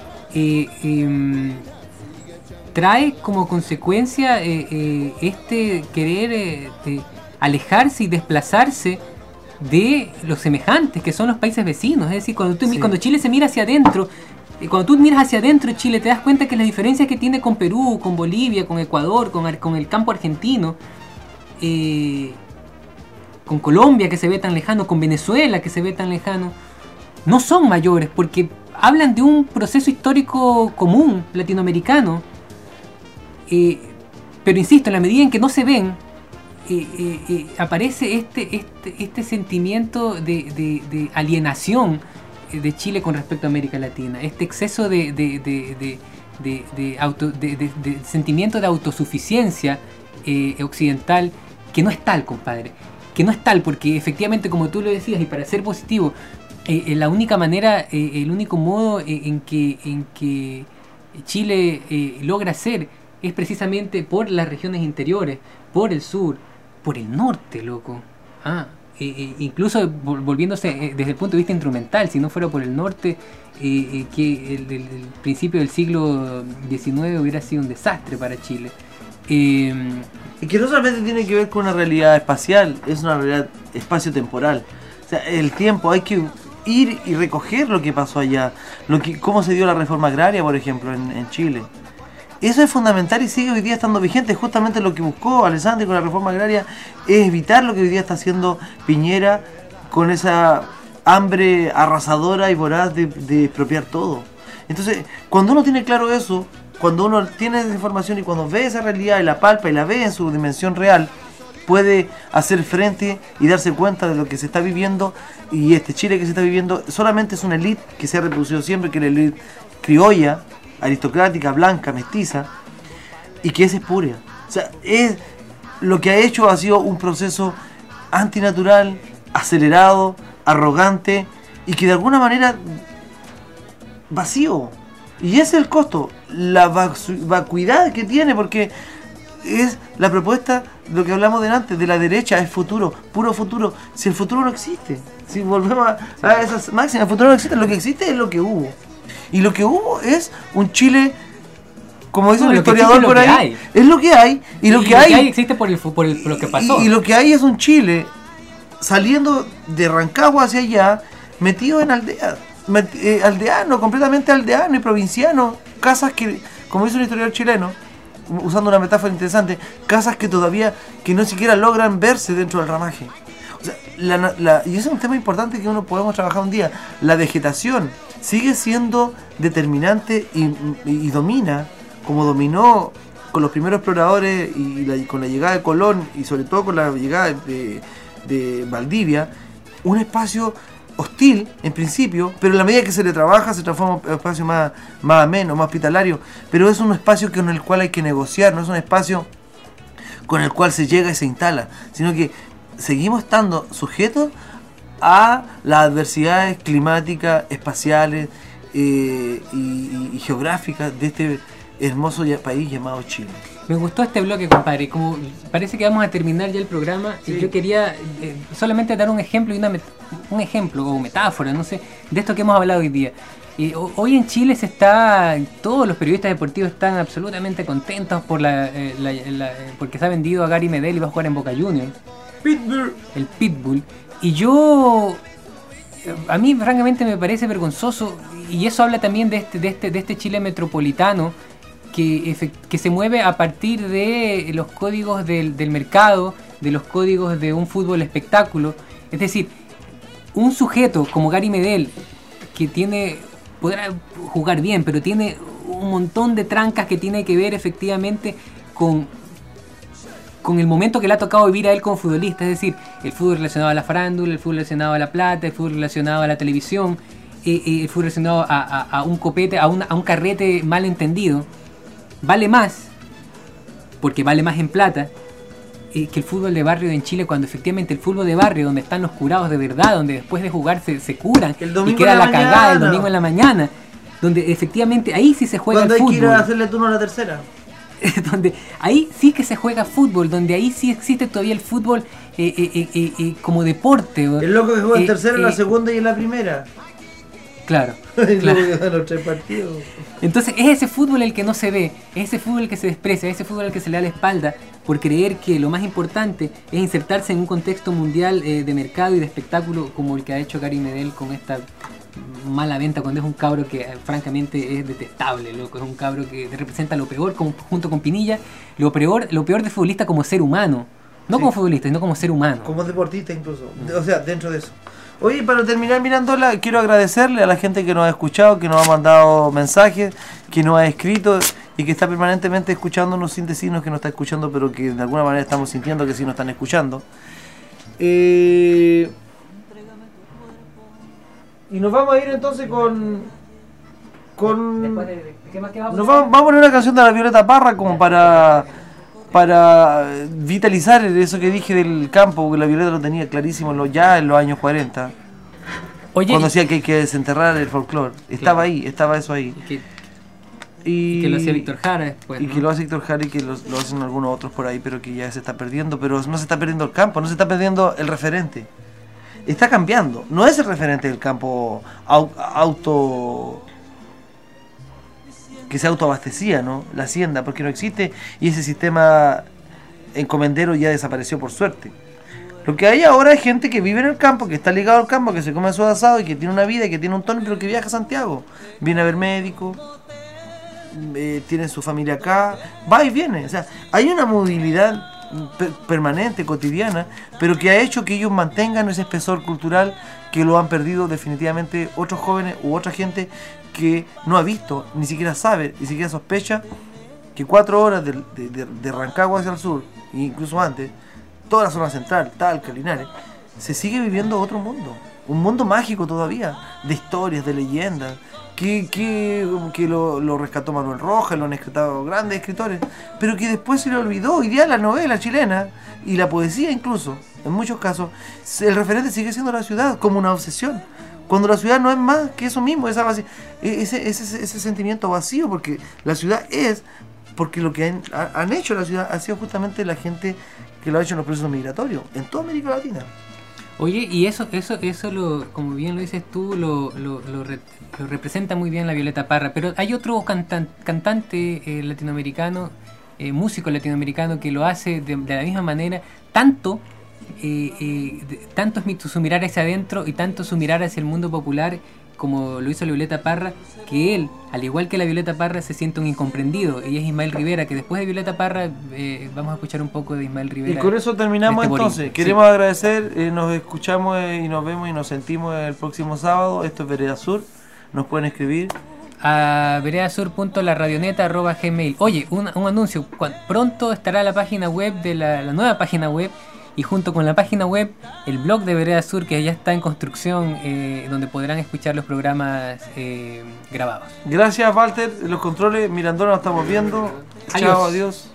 trae como consecuencia este querer alejarse y desplazarse de los semejantes, que son los países vecinos. Es decir, cuando Chile se mira hacia adentro, cuando tú miras hacia adentro de Chile, te das cuenta que las diferencias que tiene con Perú, con Bolivia, con Ecuador, con el campo argentino, con Colombia, que se ve tan lejano, con Venezuela, que se ve tan lejano, no son mayores, porque hablan de un proceso histórico común latinoamericano. Pero insisto, en la medida en que no se ven, aparece este sentimiento de alienación de Chile con respecto a América Latina, este exceso de sentimiento de autosuficiencia occidental, que no es tal, compadre, que no es tal, porque efectivamente, como tú lo decías, y para ser positivo, la única manera, el único modo en que Chile logra ser es precisamente por las regiones interiores, por el sur, por el norte, loco. Incluso volviéndose desde el punto de vista instrumental, si no fuera por el norte, que el principio del siglo XIX hubiera sido un desastre para Chile. Y que no solamente tiene que ver con una realidad espacial, es una realidad espacio-temporal. O sea, el tiempo, hay que ir y recoger lo que pasó allá, cómo se dio la reforma agraria, por ejemplo, en Chile. Eso es fundamental y sigue hoy día estando vigente. Justamente lo que buscó Alessandri con la reforma agraria es evitar lo que hoy día está haciendo Piñera con esa hambre arrasadora y voraz de expropiar todo. Entonces, cuando uno tiene claro eso, cuando uno tiene esa información y cuando ve esa realidad y la palpa y la ve en su dimensión real, puede hacer frente y darse cuenta de lo que se está viviendo. Y este Chile que se está viviendo solamente es una élite que se ha reproducido siempre, que es la élite criolla, aristocrática, blanca, mestiza, y que es espuria. O sea, lo que ha hecho ha sido un proceso antinatural, acelerado, arrogante y que de alguna manera vacío. Y ese es el costo, la vacuidad que tiene, porque es la propuesta, lo que hablamos delante, de la derecha, es futuro, puro futuro. Si el futuro no existe, si volvemos a esas máximas, el futuro no existe, lo que existe es lo que hubo. Y lo que hubo es un Chile, como dice un historiador por ahí, es lo que hay. Y lo que hay existe por lo que pasó. Y lo que hay es un Chile saliendo de Rancagua hacia allá, metido en aldeas, aldeano, completamente aldeano y provinciano. Casas que, como dice un historiador chileno, usando una metáfora interesante, casas que todavía, que no siquiera logran verse dentro del ramaje. O sea, y ese es un tema importante que uno podemos trabajar un día. La vegetación sigue siendo determinante y domina, como dominó con los primeros exploradores y con la llegada de Colón y sobre todo con la llegada de Valdivia, un espacio hostil en principio, pero en la medida que se le trabaja se transforma en un espacio más ameno, más hospitalario, pero es un espacio con el cual hay que negociar, no es un espacio con el cual se llega y se instala, sino que seguimos estando sujetos a las adversidades climáticas, espaciales y geográficas de este hermoso país llamado Chile. Me gustó este bloque, compadre. Como parece que vamos a terminar ya el programa, sí. Y yo quería solamente dar un ejemplo un ejemplo o metáfora, no sé, de esto que hemos hablado hoy día. Hoy en Chile todos los periodistas deportivos están absolutamente contentos por porque se ha vendido a Gary Medel y va a jugar en Boca Juniors. El Pitbull. Y a mí francamente me parece vergonzoso, y eso habla también de este Chile metropolitano que se mueve a partir de los códigos del mercado, de los códigos de un fútbol espectáculo. Es decir, un sujeto como Gary Medel, que podrá jugar bien, pero tiene un montón de trancas que tiene que ver efectivamente con el momento que le ha tocado vivir a él como futbolista, es decir, el fútbol relacionado a la farándula, el fútbol relacionado a la plata, el fútbol relacionado a la televisión, el fútbol relacionado a un copete, a un carrete mal entendido, vale más, porque vale más en plata, que el fútbol de barrio en Chile, cuando efectivamente el fútbol de barrio, donde están los curados de verdad, donde después de jugar se curan y queda la cagada el domingo en la mañana, donde efectivamente ahí sí se juega el fútbol. Cuando hay que ir a hacerle turno a la tercera. Donde ahí sí que se juega fútbol, donde ahí sí existe todavía el fútbol como deporte. El loco que juega en tercera, en la segunda y en la primera. Claro. Los 3 partidos. Entonces es ese fútbol el que no se ve, es ese fútbol el que se desprecia, es ese fútbol al que se le da la espalda por creer que lo más importante es insertarse en un contexto mundial de mercado y de espectáculo como el que ha hecho Gary Medel con esta mala venta, cuando es un cabro que francamente es detestable, loco. Es un cabro que representa lo peor junto con Pinilla, lo peor de futbolista como ser humano, no como futbolista, sino como ser humano, como deportista incluso, o sea, dentro de eso. Oye, para terminar, Mirándola, quiero agradecerle a la gente que nos ha escuchado, que nos ha mandado mensajes, que nos ha escrito y que está permanentemente escuchándonos sin decirnos que nos está escuchando, pero que de alguna manera estamos sintiendo que sí nos están escuchando. Y nos vamos a ir entonces con nos vamos a poner una canción de la Violeta Parra como para vitalizar eso que dije del campo, que la Violeta lo tenía clarísimo ya en los años 40. Oye, cuando decía que hay que desenterrar el folclore. Estaba ahí, estaba eso ahí. Y que lo hacía Víctor Jara después. Y que lo hace Víctor Jara y que lo hacen algunos otros por ahí, pero que ya se está perdiendo. Pero no se está perdiendo el campo, no se está perdiendo el referente. Está cambiando. No es el referente del campo que se autoabastecía, ¿no? La hacienda, porque no existe y ese sistema encomendero ya desapareció por suerte. Lo que hay ahora es gente que vive en el campo, que está ligado al campo, que se come su asado y que tiene una vida y que tiene un tono, pero que viaja a Santiago. Viene a ver médicos, tiene su familia acá, va y viene. O sea, hay una movilidad permanente, cotidiana, pero que ha hecho que ellos mantengan ese espesor cultural que lo han perdido definitivamente otros jóvenes u otra gente que no ha visto, ni siquiera sabe, ni siquiera sospecha que 4 horas de Rancagua hacia el sur, e incluso antes, toda la zona central, Talca, Linares, se sigue viviendo otro mundo, un mundo mágico todavía, de historias, de leyendas, que lo rescató Manuel Rojas, lo han escrito grandes escritores, pero que después se le olvidó. Hoy día la novela chilena y la poesía incluso, en muchos casos, el referente sigue siendo la ciudad como una obsesión, cuando la ciudad no es más que eso mismo, ese sentimiento vacío, porque la ciudad es, porque lo que han hecho la ciudad ha sido justamente la gente que lo ha hecho en los procesos migratorios, en toda América Latina. Oye, y eso como bien lo dices tú, lo representa muy bien la Violeta Parra, pero hay otro cantante latinoamericano, músico latinoamericano que lo hace de la misma manera, tanto es su mirar hacia adentro y tanto su mirar hacia el mundo popular como lo hizo la Violeta Parra, que él, al igual que la Violeta Parra, se siente un incomprendido, y es Ismael Rivera, que después de Violeta Parra vamos a escuchar un poco de Ismael Rivera. Y con eso terminamos entonces. Queremos agradecer, nos escuchamos y nos vemos y nos sentimos el próximo sábado. Esto es Vereda Sur, nos pueden escribir a veredasur.laradioneta@gmail. Oye, un anuncio, pronto estará la página web de la nueva página web, y junto con la página web, el blog de Vereda Sur, que ya está en construcción, donde podrán escuchar los programas grabados. Gracias, Walter. Los controles, Mirandona, nos estamos viendo. Adiós. Chao, adiós.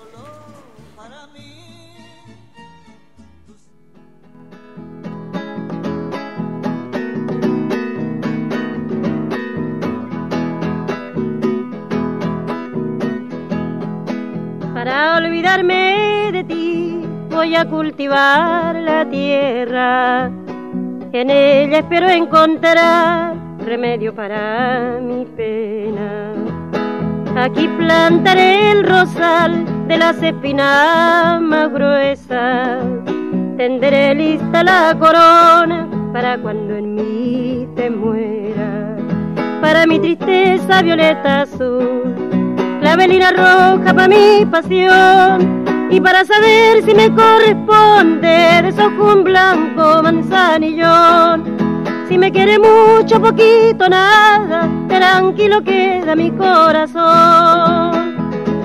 Para olvidarme de ti voy a cultivar la tierra, en ella espero encontrar remedio para mi pena. Aquí plantaré el rosal de las espinas más gruesas, tenderé lista la corona para cuando en mí te muera. Para mi tristeza violeta azul, clavelina roja para mi pasión, y para saber si me corresponde deshojo un blanco manzanillón. Si me quiere mucho, poquito, nada, tranquilo queda mi corazón.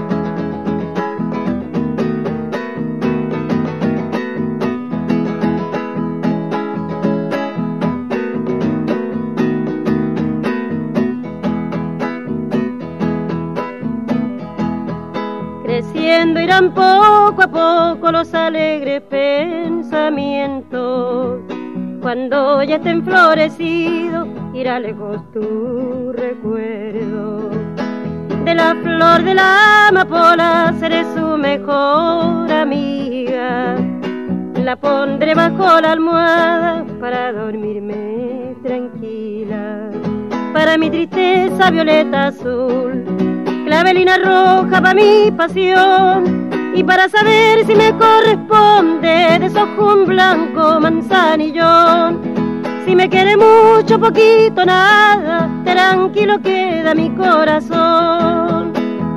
Creciendo irán poco a poco los alegres pensamientos. Cuando ya estén florecidos, irá lejos tu recuerdo. De la flor de la amapola seré su mejor amiga. La pondré bajo la almohada para dormirme tranquila. Para mi tristeza violeta azul, clavelina roja para mi pasión, y para saber si me corresponde deshojo un blanco manzanillón. Si me quiere mucho, poquito, nada, tranquilo queda mi corazón.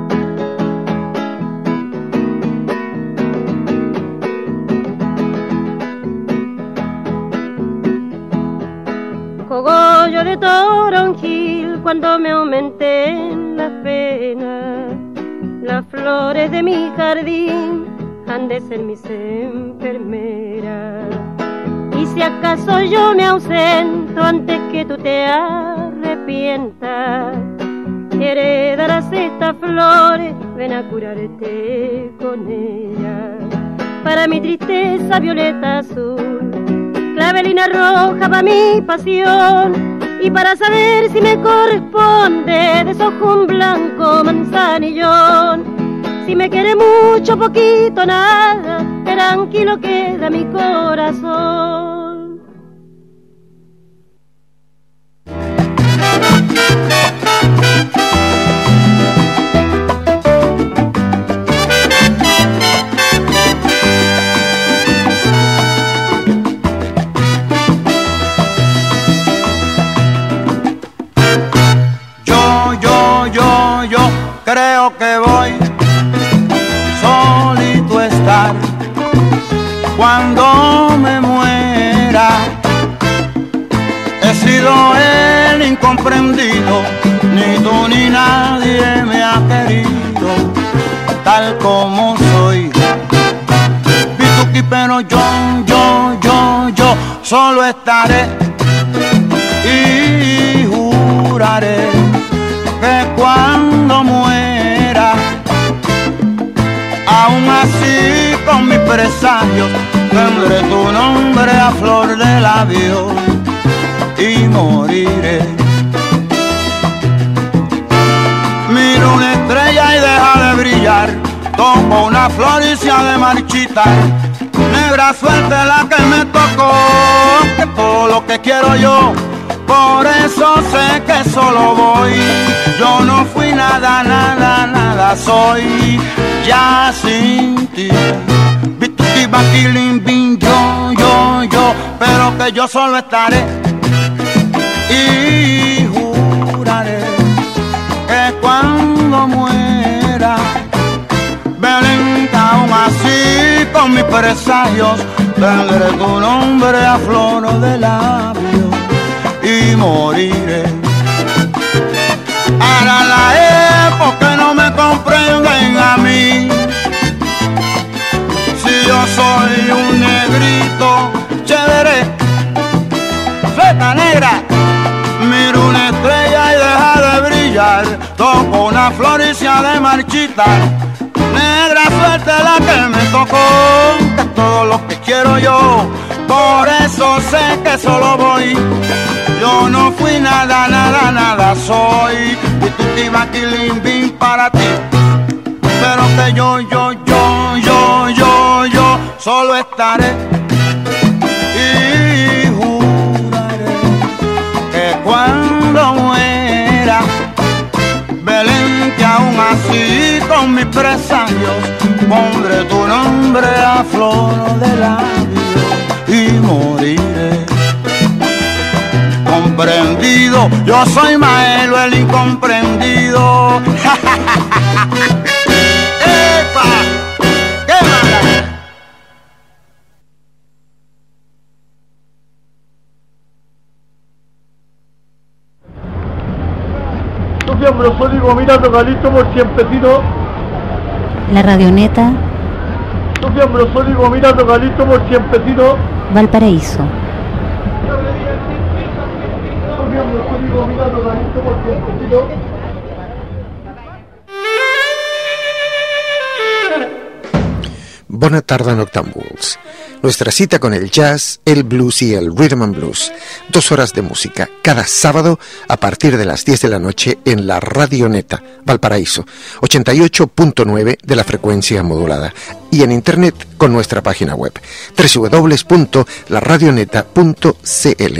Cogollo de toronjil cuando me aumenten las penas, las flores de mi jardín han de ser mis enfermeras. Y si acaso yo me ausento antes que tú te arrepientas, heredarás estas flores, ven a curarte con ellas. Para mi tristeza violeta azul, clavelina roja para mi pasión, Y para saber si me corresponde, deshojo un blanco manzanillón. Si me quiere mucho, poquito, nada, tranquilo queda mi corazón. Yo creo que voy solito a estar cuando me muera. He sido el incomprendido, ni tú ni nadie me ha querido tal como soy. Pituqui, pero yo solo estaré y juraré que cuando muera, aún así con mis presagios, tendré tu nombre a flor de labio y moriré. Miro una estrella y deja de brillar, toco una flor y se ha de marchitar. Negra suerte la que me tocó, que todo lo que quiero yo, por eso sé que solo voy. Yo no fui nada, soy ya sin ti. Bituki, baquilín, bin, yo, pero que yo solo estaré y juraré que cuando muera, Belén, aún así con mis presagios, tendré tu nombre a flor de labio y moriré. Ahora la época no me comprenden a mí, si yo soy un negrito chévere, fleta negra. Miro una estrella y deja de brillar, toco una flor y se ha de marchitar. Negra suerte la que me tocó, que es todo lo que quiero yo, por eso sé que solo voy. Yo no fui nada, soy Bituki, baquilín, bin para ti. Pero que yo solo estaré y juraré que cuando muera, Belén, que aún así con mis presagios, pondré tu nombre a flor de labio y moriré. Comprendido, yo soy Maelo el incomprendido. ¡Epa! ¡Qué mala! Yo siempre lo digo mirando Galito por siemprecito. La Radioneta. Yo siempre lo digo mirando Galito por siemprecito. Valparaíso. Bona tarda Noctambuls. Nuestra cita con el jazz, el blues y el rhythm and blues. 2 horas de música cada sábado a partir de las 10 de la noche en la Radioneta, Valparaíso, 88.9 de la frecuencia modulada. Y en internet con nuestra página web, www.laradioneta.cl.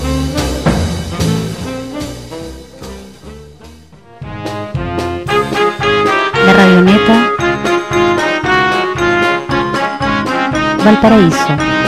La Radioneta, Valparaíso.